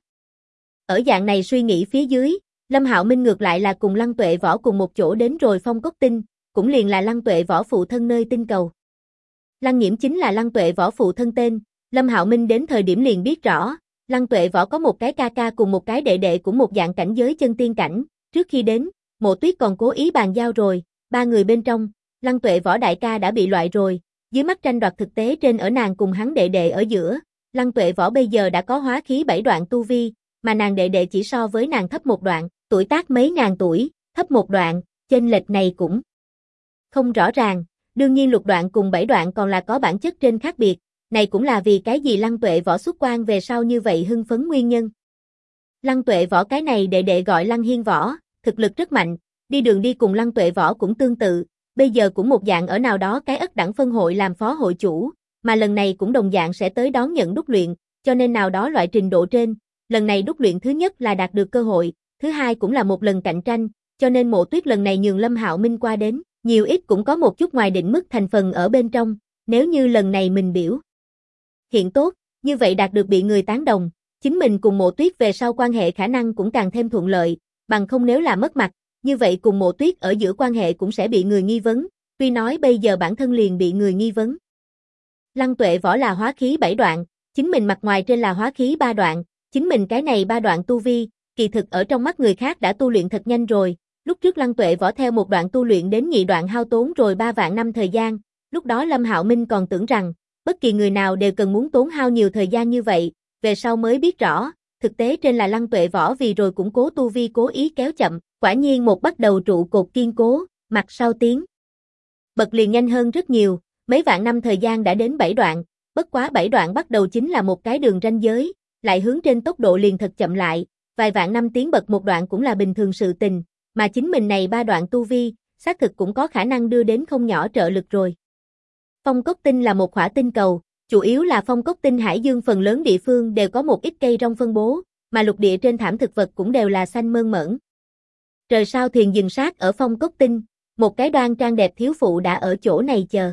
Ở dạng này suy nghĩ phía dưới, Lâm Hạo Minh ngược lại là cùng Lăng Tuệ Võ cùng một chỗ đến rồi Phong Cốc Tinh, cũng liền là Lăng Tuệ Võ phụ thân nơi tinh cầu. Lăng Nghiễm chính là Lăng Tuệ Võ phụ thân tên, Lâm Hạo Minh đến thời điểm liền biết rõ, Lăng Tuệ Võ có một cái ca ca cùng một cái đệ đệ cũng một dạng cảnh giới chân tiên cảnh, trước khi đến, Mộ Tuyết còn cố ý bàn giao rồi, ba người bên trong, Lăng Tuệ Võ đại ca đã bị loại rồi, dưới mắt tranh đoạt thực tế trên ở nàng cùng hắn đệ đệ ở giữa, Lăng Tuệ Võ bây giờ đã có hóa khí 7 đoạn tu vi, mà nàng đệ đệ chỉ so với nàng thấp một đoạn, tuổi tác mấy ngàn tuổi, thấp một đoạn, chênh lệch này cũng không rõ ràng, đương nhiên lục đoạn cùng 7 đoạn còn là có bản chất trên khác biệt, này cũng là vì cái gì Lăng Tuệ Võ xuất quan về sau như vậy hưng phấn nguyên nhân. Lăng Tuệ Võ cái này đệ đệ gọi Lăng Hiên Võ, thực lực rất mạnh, đi đường đi cùng Lăng Tuệ Võ cũng tương tự, bây giờ cũng một dạng ở nào đó cái ất đẳng phân hội làm phó hội chủ, mà lần này cũng đồng dạng sẽ tới đón nhận đúc luyện, cho nên nào đó loại trình độ trên, lần này đúc luyện thứ nhất là đạt được cơ hội, thứ hai cũng là một lần cạnh tranh, cho nên Mộ Tuyết lần này nhường Lâm Hạo Minh qua đến, nhiều ít cũng có một chút ngoài định mức thành phần ở bên trong, nếu như lần này mình biểu hiện tốt, như vậy đạt được bị người tán đồng, chính mình cùng Mộ Tuyết về sau quan hệ khả năng cũng càng thêm thuận lợi, bằng không nếu là mất mặt, như vậy cùng Mộ Tuyết ở giữa quan hệ cũng sẽ bị người nghi vấn, tuy nói bây giờ bản thân liền bị người nghi vấn. Lăng Tuệ Võ là hóa khí 7 đoạn, chính mình mặt ngoài trên là hóa khí 3 đoạn, chính mình cái này 3 đoạn tu vi, kỳ thực ở trong mắt người khác đã tu luyện thật nhanh rồi, lúc trước Lăng Tuệ Võ theo một đoạn tu luyện đến nhị đoạn hao tốn rồi 3 vạn năm thời gian, lúc đó Lâm Hạo Minh còn tưởng rằng, bất kỳ người nào đều cần muốn tốn hao nhiều thời gian như vậy, về sau mới biết rõ, thực tế trên là Lăng Tuệ Võ vì rồi củng cố tu vi cố ý kéo chậm, quả nhiên một bắt đầu trụ cột kiên cố, mặt sau tiến bật liền nhanh hơn rất nhiều, mấy vạn năm thời gian đã đến 7 đoạn, bất quá 7 đoạn bắt đầu chính là một cái đường ranh giới, lại hướng trên tốc độ liền thật chậm lại, vài vạn năm tiến bật một đoạn cũng là bình thường sự tình, mà chính mình này 3 đoạn tu vi, xác thực cũng có khả năng đưa đến không nhỏ trợ lực rồi. Phong Cốc Tinh là một khỏa tinh cầu, chủ yếu là Phong Cốc Tinh hải dương phần lớn địa phương đều có một ít cây rong phân bố, mà lục địa trên thảm thực vật cũng đều là xanh mơn mởn. Trời sao thuyền dừng sát ở Phong Cốc Tinh, một cái đoan trang đẹp thiếu phụ đã ở chỗ này chờ.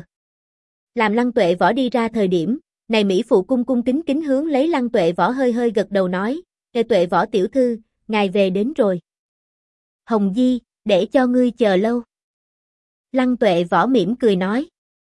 Làm Lăng Tuệ Võ đi ra thời điểm, này mỹ phụ cung cung kính kính hướng lấy Lăng Tuệ Võ hơi hơi gật đầu nói, "Kê Tuệ Võ tiểu thư, ngài về đến rồi." "Hồng Di, để cho ngươi chờ lâu." Lăng Tuệ Võ mỉm cười nói.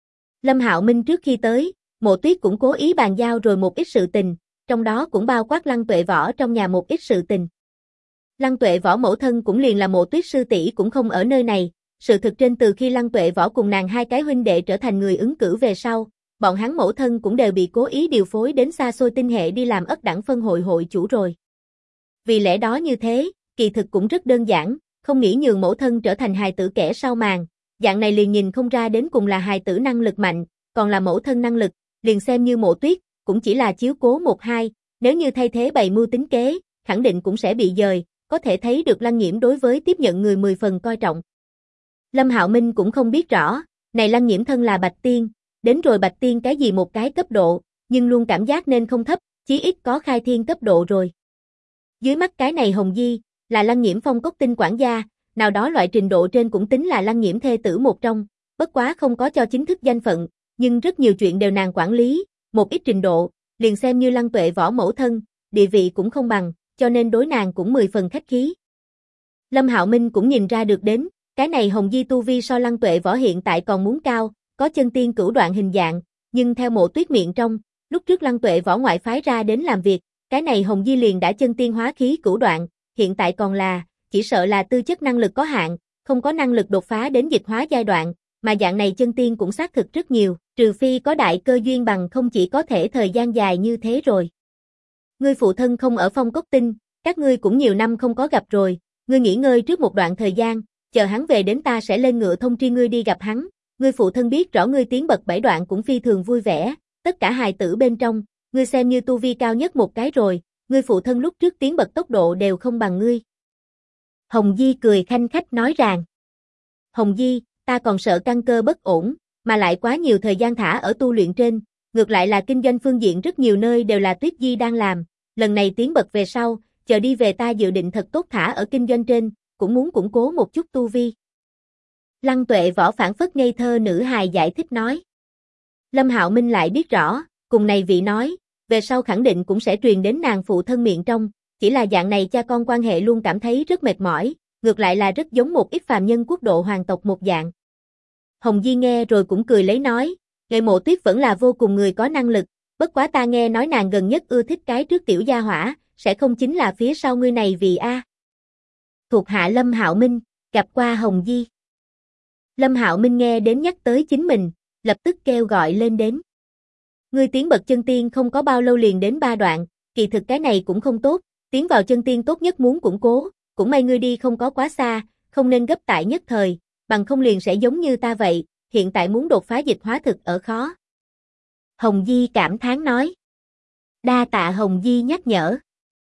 Lâm Hạo Minh trước khi tới, Mộ Tuyết cũng cố ý bàn giao rồi một ít sự tình, trong đó cũng bao quát Lăng Tuệ Võ trong nhà một ít sự tình. Lăng Tuệ Võ mẫu thân cũng liền là Mộ Tuyết sư tỷ cũng không ở nơi này, sự thực trên từ khi Lăng Tuệ Võ cùng nàng hai cái huynh đệ trở thành người ứng cử về sau, bọn hắn mẫu thân cũng đều bị cố ý điều phối đến xa xôi tinh hệ đi làm ất đẳng phân hội hội chủ rồi. Vì lẽ đó như thế, kỳ thực cũng rất đơn giản, không nghĩ nhường mẫu thân trở thành hài tử kẻ sau màn, dạng này liền nhìn không ra đến cùng là hài tử năng lực mạnh, còn là mẫu thân năng lực, liền xem như Mộ Tuyết, cũng chỉ là chiếu cố một hai, nếu như thay thế bày mưu tính kế, khẳng định cũng sẽ bị dời, có thể thấy được Lăng Nghiễm đối với tiếp nhận người 10 phần coi trọng. Lâm Hạo Minh cũng không biết rõ, này Lăng Nghiễm thân là Bạch Tiên, đến rồi Bạch Tiên cái gì một cái cấp độ, nhưng luôn cảm giác nên không thấp, chí ít có khai thiên cấp độ rồi. Dưới mắt cái này Hồng Di, là Lăng Nghiễm Phong Cốc Tinh quản gia, nào đó loại trình độ trên cũng tính là Lăng Nghiễm thê tử một trong, bất quá không có cho chính thức danh phận, nhưng rất nhiều chuyện đều nàng quản lý, một ít trình độ, liền xem như Lăng Tuệ Võ mẫu thân, địa vị cũng không bằng, cho nên đối nàng cũng 10 phần khách khí. Lâm Hạo Minh cũng nhìn ra được đến, cái này Hồng Di tu vi so Lăng Tuệ Võ hiện tại còn muốn cao, có chân tiên cửu đoạn hình dạng, nhưng theo Mộ Tuyết miệng trong, lúc trước Lăng Tuệ Võ ngoại phái ra đến làm việc, cái này Hồng Di liền đã chân tiên hóa khí cửu đoạn, hiện tại còn là, chỉ sợ là tư chất năng lực có hạn, không có năng lực đột phá đến dịch hóa giai đoạn, mà dạng này chân tiên cũng xác thực rất nhiều, trừ phi có đại cơ duyên bằng không chỉ có thể thời gian dài như thế rồi. Ngươi phụ thân không ở Phong Cốc Tinh, các ngươi cũng nhiều năm không có gặp rồi, ngươi nghỉ ngơi trước một đoạn thời gian, chờ hắn về đến ta sẽ lên ngựa thông tri ngươi đi gặp hắn, ngươi phụ thân biết rõ ngươi tiến bậc 7 đoạn cũng phi thường vui vẻ, tất cả hài tử bên trong, ngươi xem như tu vi cao nhất một cái rồi, ngươi phụ thân lúc trước tiến bậc tốc độ đều không bằng ngươi. Hồng Di cười khanh khách nói rằng, Hồng Di, ta còn sợ căn cơ bất ổn, mà lại quá nhiều thời gian thả ở tu luyện trên, ngược lại là kinh doanh phương diện rất nhiều nơi đều là Tuyết Di đang làm, lần này tiến bậc về sau, chờ đi về ta dự định thật tốt thả ở kinh doanh trên, cũng muốn củng cố một chút tu vi. Lăng Tuệ Võ phản phất ngây thơ nữ hài giải thích nói. Lâm Hạo Minh lại biết rõ, cùng này vị nói, về sau khẳng định cũng sẽ truyền đến nàng phụ thân miệng trong, chỉ là dạng này cha con quan hệ luôn cảm thấy rất mệt mỏi, ngược lại là rất giống một ít phàm nhân quốc độ hoàng tộc một dạng. Hồng Di nghe rồi cũng cười lấy nói, Nghệ Mộ Tuyết vẫn là vô cùng người có năng lực, bất quá ta nghe nói nàng gần nhất ưa thích cái trước tiểu gia hỏa, sẽ không chính là phía sau ngươi này vì a? Thuộc hạ Lâm Hạo Minh, gặp qua Hồng Di. Lâm Hạo Minh nghe đến nhắc tới chính mình, lập tức kêu gọi lên đến. Ngươi tiến bậc chân tiên không có bao lâu liền đến 3 đoạn, kỳ thực cái này cũng không tốt, tiến vào chân tiên tốt nhất muốn củng cố, cũng may ngươi đi không có quá xa, không nên gấp tại nhất thời, bằng không liền sẽ giống như ta vậy, hiện tại muốn đột phá dịch hóa thực ở khó. Hồng Di cảm thán nói. Đa tạ Hồng Di nhắc nhở.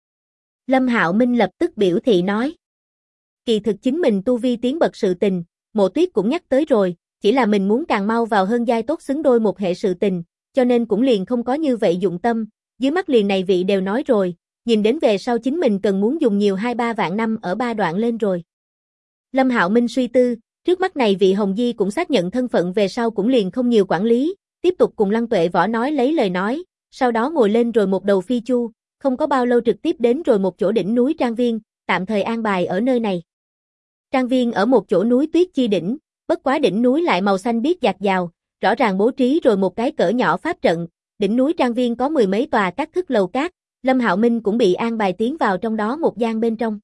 Lâm Hạo Minh lập tức biểu thị nói. Kỳ thực chính mình tu vi tiến bậc sự tình, Mộ Tuyết cũng nhắc tới rồi, chỉ là mình muốn càng mau vào hơn giai tốt xứng đôi một hệ sự tình, cho nên cũng liền không có như vậy dụng tâm, dưới mắt liền này vị đều nói rồi, nhìn đến về sau chính mình cần muốn dùng nhiều 2-3 vạn năm ở 3 đoạn lên rồi. Lâm Hạo Minh suy tư, trước mắt này vị Hồng Di cũng xác nhận thân phận về sau cũng liền không nhiều quản lý, tiếp tục cùng Lăng Tuệ Võ nói lấy lời nói, sau đó ngồi lên rồi một đầu phi chu, không có bao lâu trực tiếp đến rồi một chỗ đỉnh núi trang viên, tạm thời an bài ở nơi này. Trang viên ở một chỗ núi tuyết chi đỉnh, bất quá đỉnh núi lại màu xanh biếc dạt dào, rõ ràng bố trí rồi một cái cỡ nhỏ pháp trận, đỉnh núi trang viên có 10 mấy tòa các thức lầu cát, Lâm Hạo Minh cũng bị an bài tiến vào trong đó một gian bên trong.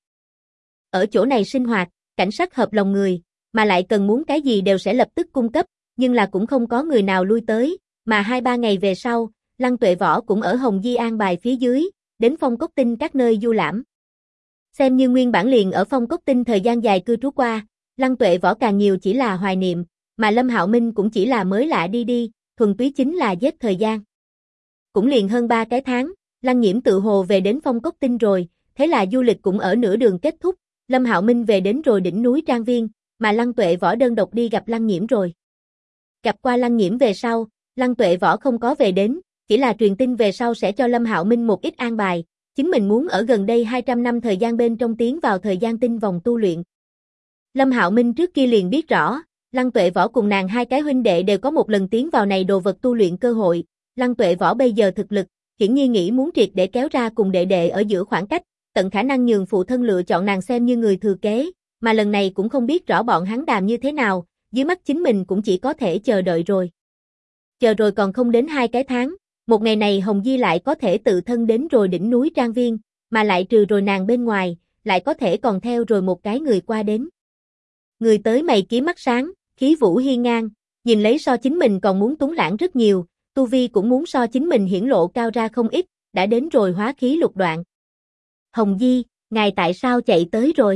Ở chỗ này sinh hoạt, cảnh sắc hợp lòng người, mà lại cần muốn cái gì đều sẽ lập tức cung cấp, nhưng là cũng không có người nào lui tới, mà 2-3 ngày về sau, Lăng Tuệ Võ cũng ở Hồng Di an bài phía dưới, đến Phong Cốc Tinh các nơi du lãm. Xem như nguyên bản liền ở Phong Cốc Tinh thời gian dài cư trú qua, Lăng Tuệ Võ càng nhiều chỉ là hoài niệm, mà Lâm Hạo Minh cũng chỉ là mới lạ đi, thuần túy chính là giết thời gian. Cũng liền hơn 3 cái tháng, Lăng Nhiễm tự hồ về đến Phong Cốc Tinh rồi, thế là du lịch cũng ở nửa đường kết thúc, Lâm Hạo Minh về đến rồi đỉnh núi trang viên, mà Lăng Tuệ Võ đơn độc đi gặp Lăng Nhiễm rồi. Gặp qua Lăng Nhiễm về sau, Lăng Tuệ Võ không có về đến, chỉ là truyền tin về sau sẽ cho Lâm Hạo Minh một ít an bài, chính mình muốn ở gần đây 200 năm thời gian bên trong tiến vào thời gian tinh vòng tu luyện. Lâm Hạo Minh trước kia liền biết rõ, Lăng Tuệ Võ cùng nàng hai cái huynh đệ đều có một lần tiến vào này đồ vật tu luyện cơ hội, Lăng Tuệ Võ bây giờ thực lực, hiển nhiên nghĩ muốn triệt để kéo ra cùng đệ đệ ở giữa khoảng cách, tận khả năng nhường phụ thân lựa chọn nàng xem như người thừa kế, mà lần này cũng không biết rõ bọn hắn đàm như thế nào, dưới mắt chính mình cũng chỉ có thể chờ đợi rồi. Chờ rồi còn không đến 2 cái tháng, một ngày này Hồng Di lại có thể tự thân đến rồi đỉnh núi trang viên, mà lại trừ rồi nàng bên ngoài, lại có thể còn theo rồi một cái người qua đến. Người tới mày kiếm mắt sáng, khí vũ hiên ngang, nhìn lấy so chính mình còn muốn tuấn lãng rất nhiều, tu vi cũng muốn so chính mình hiển lộ cao ra không ít, đã đến rồi hóa khí lục đoạn. Hồng Di, ngài tại sao chạy tới rồi?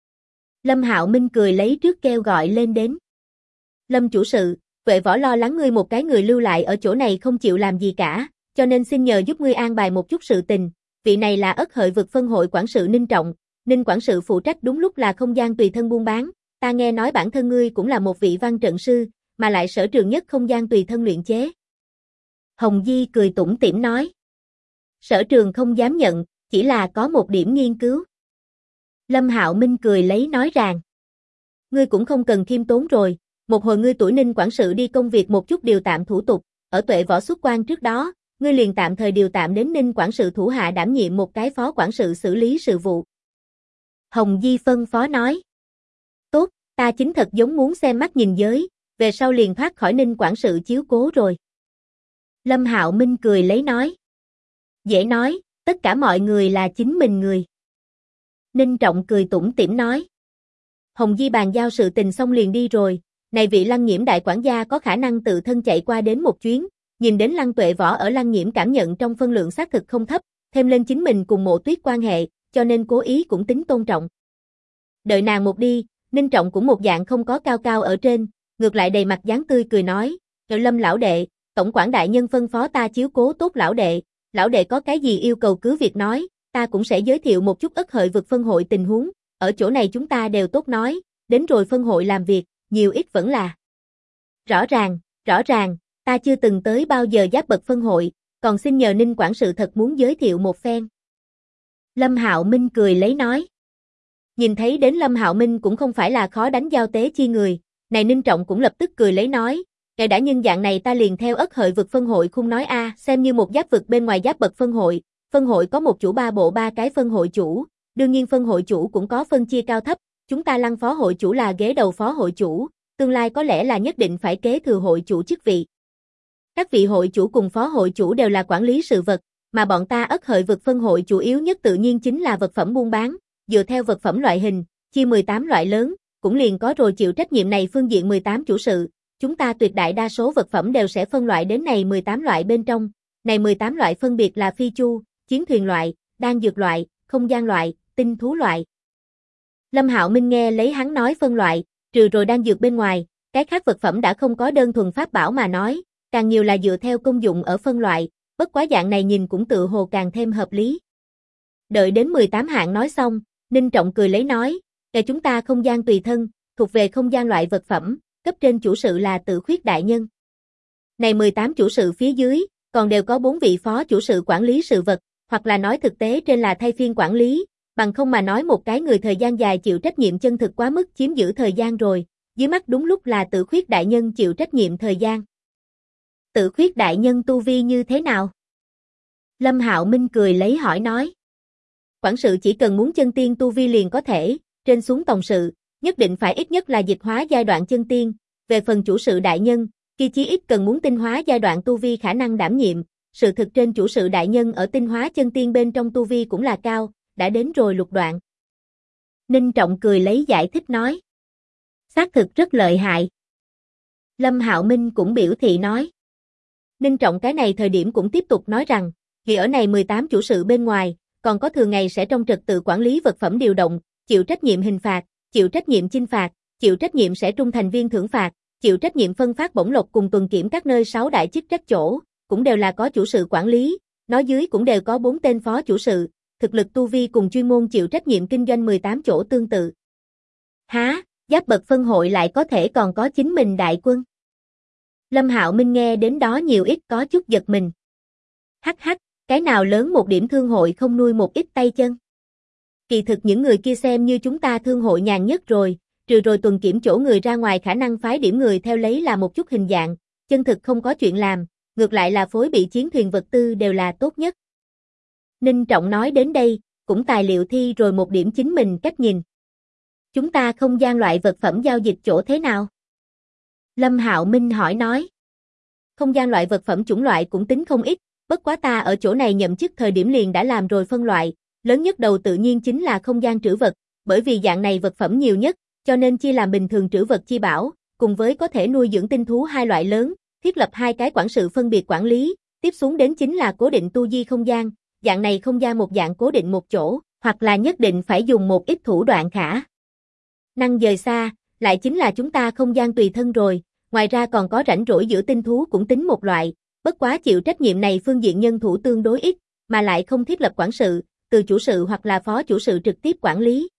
Lâm Hạo Minh cười lấy trước kêu gọi lên đến. Lâm chủ sự, Tuệ Võ lo lắng ngươi một cái người lưu lại ở chỗ này không chịu làm gì cả, cho nên xin nhờ giúp ngươi an bài một chút sự tình, vị này là Ất Hợi Vực phân hội quản sự Ninh Trọng, Ninh quản sự phụ trách đúng lúc là không gian tùy thân buôn bán, ta nghe nói bản thân ngươi cũng là một vị văn trận sư, mà lại sở trường nhất không gian tùy thân luyện chế. Hồng Di cười tủm tỉm nói. Sở trường không dám nhận, chỉ là có một điểm nghiên cứu. Lâm Hạo Minh cười lấy nói rằng. Ngươi cũng không cần khiêm tốn rồi, một hồi ngươi tuổi Ninh quản sự đi công việc một chút điều tạm thủ tục, ở Tuệ Võ xuất quan trước đó, ngươi liền tạm thời điều tạm đến Ninh quản sự thủ hạ đảm nhiệm một cái phó quản sự xử lý sự vụ. Hồng Di phân phó nói. Tốt, ta chính thật giống muốn xem mắt nhìn giới, về sau liền thoát khỏi Ninh quản sự chiếu cố rồi. Lâm Hạo Minh cười lấy nói. Dễ nói, tất cả mọi người là chính mình người. Ninh Trọng cười tủm tỉm nói. Hồng Di bàn giao sự tình xong liền đi rồi, này vị Lăng Nhiễm đại quản gia có khả năng tự thân chạy qua đến một chuyến, nhìn đến Lăng Tuệ Võ ở Lăng Nhiễm cảm nhận trong phân lượng xác thực không thấp, thêm lên chính mình cùng Mộ Tuyết quan hệ, cho nên cố ý cũng tính tôn trọng. Đợi nàng một đi, Ninh Trọng cũng một dạng không có cao cao ở trên, ngược lại đầy mặt dáng tươi cười nói, Lâm lão đệ, tổng quản đại nhân phân phó ta chiếu cố tốt lão đệ có cái gì yêu cầu cứ việc nói, ta cũng sẽ giới thiệu một chút Ất Hợi Vực phân hội tình huống, ở chỗ này chúng ta đều tốt nói, đến rồi phân hội làm việc, nhiều ít vẫn là. Rõ ràng, ta chưa từng tới bao giờ giáp bậc phân hội, còn xin nhờ Ninh quản sự thật muốn giới thiệu một phen. Lâm Hạo Minh cười lấy nói. Nhìn thấy đến Lâm Hạo Minh cũng không phải là khó đánh giao tế chi người, này Ninh Trọng cũng lập tức cười lấy nói, ngài đã nhân dạng này ta liền theo Ất Hợi Vực phân hội không nói a, xem như một giáp vực bên ngoài giáp bậc phân hội có một chủ ba bộ ba cái phân hội chủ, đương nhiên phân hội chủ cũng có phân chia cao thấp, chúng ta Lăng phó hội chủ là ghế đầu phó hội chủ, tương lai có lẽ là nhất định phải kế thừa hội chủ chức vị. Các vị hội chủ cùng phó hội chủ đều là quản lý sự vật, mà bọn ta Ất Hợi vực phân hội chủ yếu nhất tự nhiên chính là vật phẩm buôn bán, dựa theo vật phẩm loại hình, chia 18 loại lớn, cũng liền có rồi chịu trách nhiệm này phương diện 18 chủ sự. Chúng ta tuyệt đại đa số vật phẩm đều sẽ phân loại đến này 18 loại bên trong. Này 18 loại phân biệt là phi chu, chiến thuyền loại, đan dược loại, không gian loại, tinh thú loại. Lâm Hạo Minh nghe lấy hắn nói phân loại, trừ rồi đan dược bên ngoài, cái khác vật phẩm đã không có đơn thuần pháp bảo mà nói, càng nhiều là dựa theo công dụng ở phân loại, bất quá dạng này nhìn cũng tự hồ càng thêm hợp lý. Đợi đến 18 hạng nói xong, Ninh Trọng cười lấy nói, "Kể chúng ta không gian tùy thân, thuộc về không gian loại vật phẩm, cấp trên chủ sự là Tự Khuyết đại nhân." Này 18 chủ sự phía dưới, còn đều có 4 vị phó chủ sự quản lý sự vật, hoặc là nói thực tế trên là thay phiên quản lý, bằng không mà nói một cái người thời gian dài chịu trách nhiệm chân thực quá mức chiếm giữ thời gian rồi, dưới mắt đúng lúc là Tự Khuyết đại nhân chịu trách nhiệm thời gian. Tự Khuyết đại nhân tu vi như thế nào? Lâm Hạo Minh cười lấy hỏi nói. Quản sự chỉ cần muốn chân tiên tu vi liền có thể, trên xuống tòng sự, nhất định phải ít nhất là dịch hóa giai đoạn chân tiên, về phần chủ sự đại nhân, khi chí ít cần muốn tinh hóa giai đoạn tu vi khả năng đảm nhiệm, sự thực trên chủ sự đại nhân ở tinh hóa chân tiên bên trong tu vi cũng là cao, đã đến rồi lục đoạn. Ninh Trọng cười lấy giải thích nói. Xác thực rất lợi hại. Lâm Hạo Minh cũng biểu thị nói. Ninh Trọng cái này thời điểm cũng tiếp tục nói rằng, vì ở này 18 chủ sự bên ngoài, còn có thường ngày sẽ trong trật tự quản lý vật phẩm điều động, chịu trách nhiệm hình phạt, chịu trách nhiệm chinh phạt, chịu trách nhiệm sẽ trung thành viên thưởng phạt, chịu trách nhiệm phân phát bổng lộc cùng tuần kiểm các nơi 6 đại chức trách chỗ, cũng đều là có chủ sự quản lý, nói dưới cũng đều có 4 tên phó chủ sự, thực lực tu vi cùng chuyên môn chịu trách nhiệm kinh doanh 18 chỗ tương tự. Há, giáp bậc phân hội lại có thể còn có chính mình đại quân. Lâm Hạo Minh nghe đến đó nhiều ít có chút giật mình. Hắc hắc, cái nào lớn một điểm thương hội không nuôi một ít tay chân. Kỳ thực những người kia xem như chúng ta thương hội nhàn nhất rồi, trừ rồi tuần kiểm chỗ người ra ngoài khả năng phái điểm người theo lấy là một chút hình dạng, chân thực không có chuyện làm, ngược lại là phối bị chiến thuyền vật tư đều là tốt nhất. Ninh Trọng nói đến đây, cũng tài liệu thi rồi một điểm chính mình cách nhìn. Chúng ta không gian loại vật phẩm giao dịch chỗ thế nào? Lâm Hạo Minh hỏi nói. Không gian loại vật phẩm chủng loại cũng tính không ít, bất quá ta ở chỗ này nhậm chức thời điểm liền đã làm rồi phân loại, lớn nhất đầu tự nhiên chính là không gian trữ vật, bởi vì dạng này vật phẩm nhiều nhất, cho nên chia làm bình thường trữ vật chi bảo, cùng với có thể nuôi dưỡng tinh thú hai loại lớn, thiết lập 2 cái quản sự phân biệt quản lý, tiếp xuống đến chính là cố định tu di không gian, dạng này không gian một dạng cố định một chỗ, hoặc là nhất định phải dùng một ít thủ đoạn khả năng dời xa, lại chính là chúng ta không gian tùy thân rồi, ngoài ra còn có rảnh rỗi giữa tinh thú cũng tính một loại, bất quá chịu trách nhiệm này phương diện nhân thủ tương đối ít, mà lại không thiết lập quản sự, từ chủ sự hoặc là phó chủ sự trực tiếp quản lý.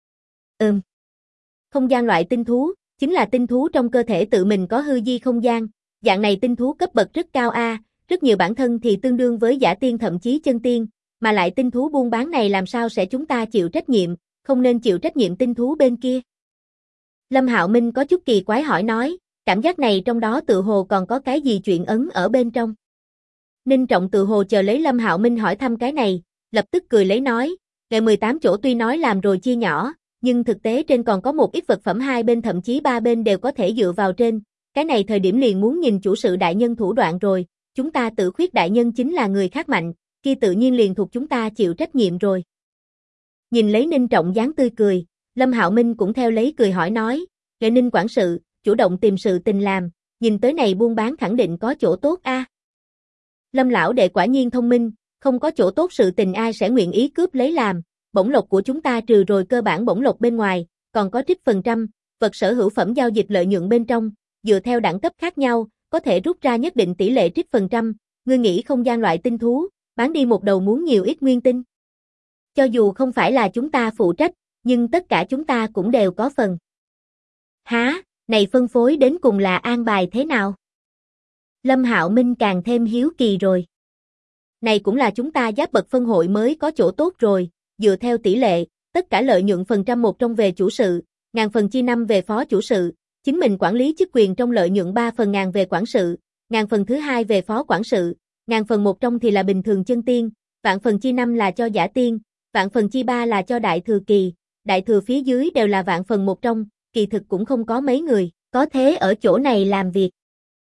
Không gian loại tinh thú, chính là tinh thú trong cơ thể tự mình có hư di không gian, dạng này tinh thú cấp bậc rất cao a, rất nhiều bản thân thì tương đương với giả tiên thậm chí chân tiên, mà lại tinh thú buôn bán này làm sao sẽ chúng ta chịu trách nhiệm, không nên chịu trách nhiệm tinh thú bên kia. Lâm Hạo Minh có chút kỳ quái hỏi nói, cảm giác này trong đó tự hồ còn có cái gì chuyện ấn ở bên trong. Ninh Trọng tự hồ chờ lấy Lâm Hạo Minh hỏi thăm cái này, lập tức cười lấy nói, ngày 18 chỗ tuy nói làm rồi chia nhỏ, nhưng thực tế trên còn có một ít vật phẩm 2 bên thậm chí 3 bên đều có thể dựa vào trên, cái này thời điểm liền muốn nhìn chủ sự đại nhân thủ đoạn rồi, chúng ta Tự Khuyết đại nhân chính là người khác mạnh, kia tự nhiên liền thuộc chúng ta chịu trách nhiệm rồi. Nhìn lấy Ninh Trọng dáng tươi cười, Lâm Hạo Minh cũng theo lấy cười hỏi nói, "Nghệ Ninh quản sự, chủ động tìm sự tình làm, nhìn tới này buôn bán khẳng định có chỗ tốt a." Lâm lão đệ quả nhiên thông minh, không có chỗ tốt sự tình ai sẽ nguyện ý cướp lấy làm, bổng lộc của chúng ta trừ rồi cơ bản bổng lộc bên ngoài, còn có trích phần trăm, vật sở hữu phẩm giao dịch lợi nhuận bên trong, dựa theo đẳng cấp khác nhau, có thể rút ra nhất định tỷ lệ trích phần trăm, ngươi nghĩ không gian loại tinh thú, bán đi một đầu muốn nhiều ít nguyên tinh. Cho dù không phải là chúng ta phụ trách, nhưng tất cả chúng ta cũng đều có phần. Há, này phân phối đến cùng là an bài thế nào? Lâm Hạo Minh càng thêm hiếu kỳ rồi. Này cũng là chúng ta giáp bậc phân hội mới có chỗ tốt rồi, dựa theo tỷ lệ, tất cả lợi nhuận phần trăm một trong về chủ sự, ngàn phần chia 5 về phó chủ sự, chính mình quản lý chức quyền trong lợi nhuận 3 phần ngàn về quản sự, ngàn phần thứ 2 về phó quản sự, ngàn phần một trong thì là bình thường chân tiên, vạn phần chia 5 là cho giả tiên, vạn phần chia 3 là cho đại thừa kỳ, đại thừa phía dưới đều là vạn phần một trong, kỳ thực cũng không có mấy người, có thế ở chỗ này làm việc.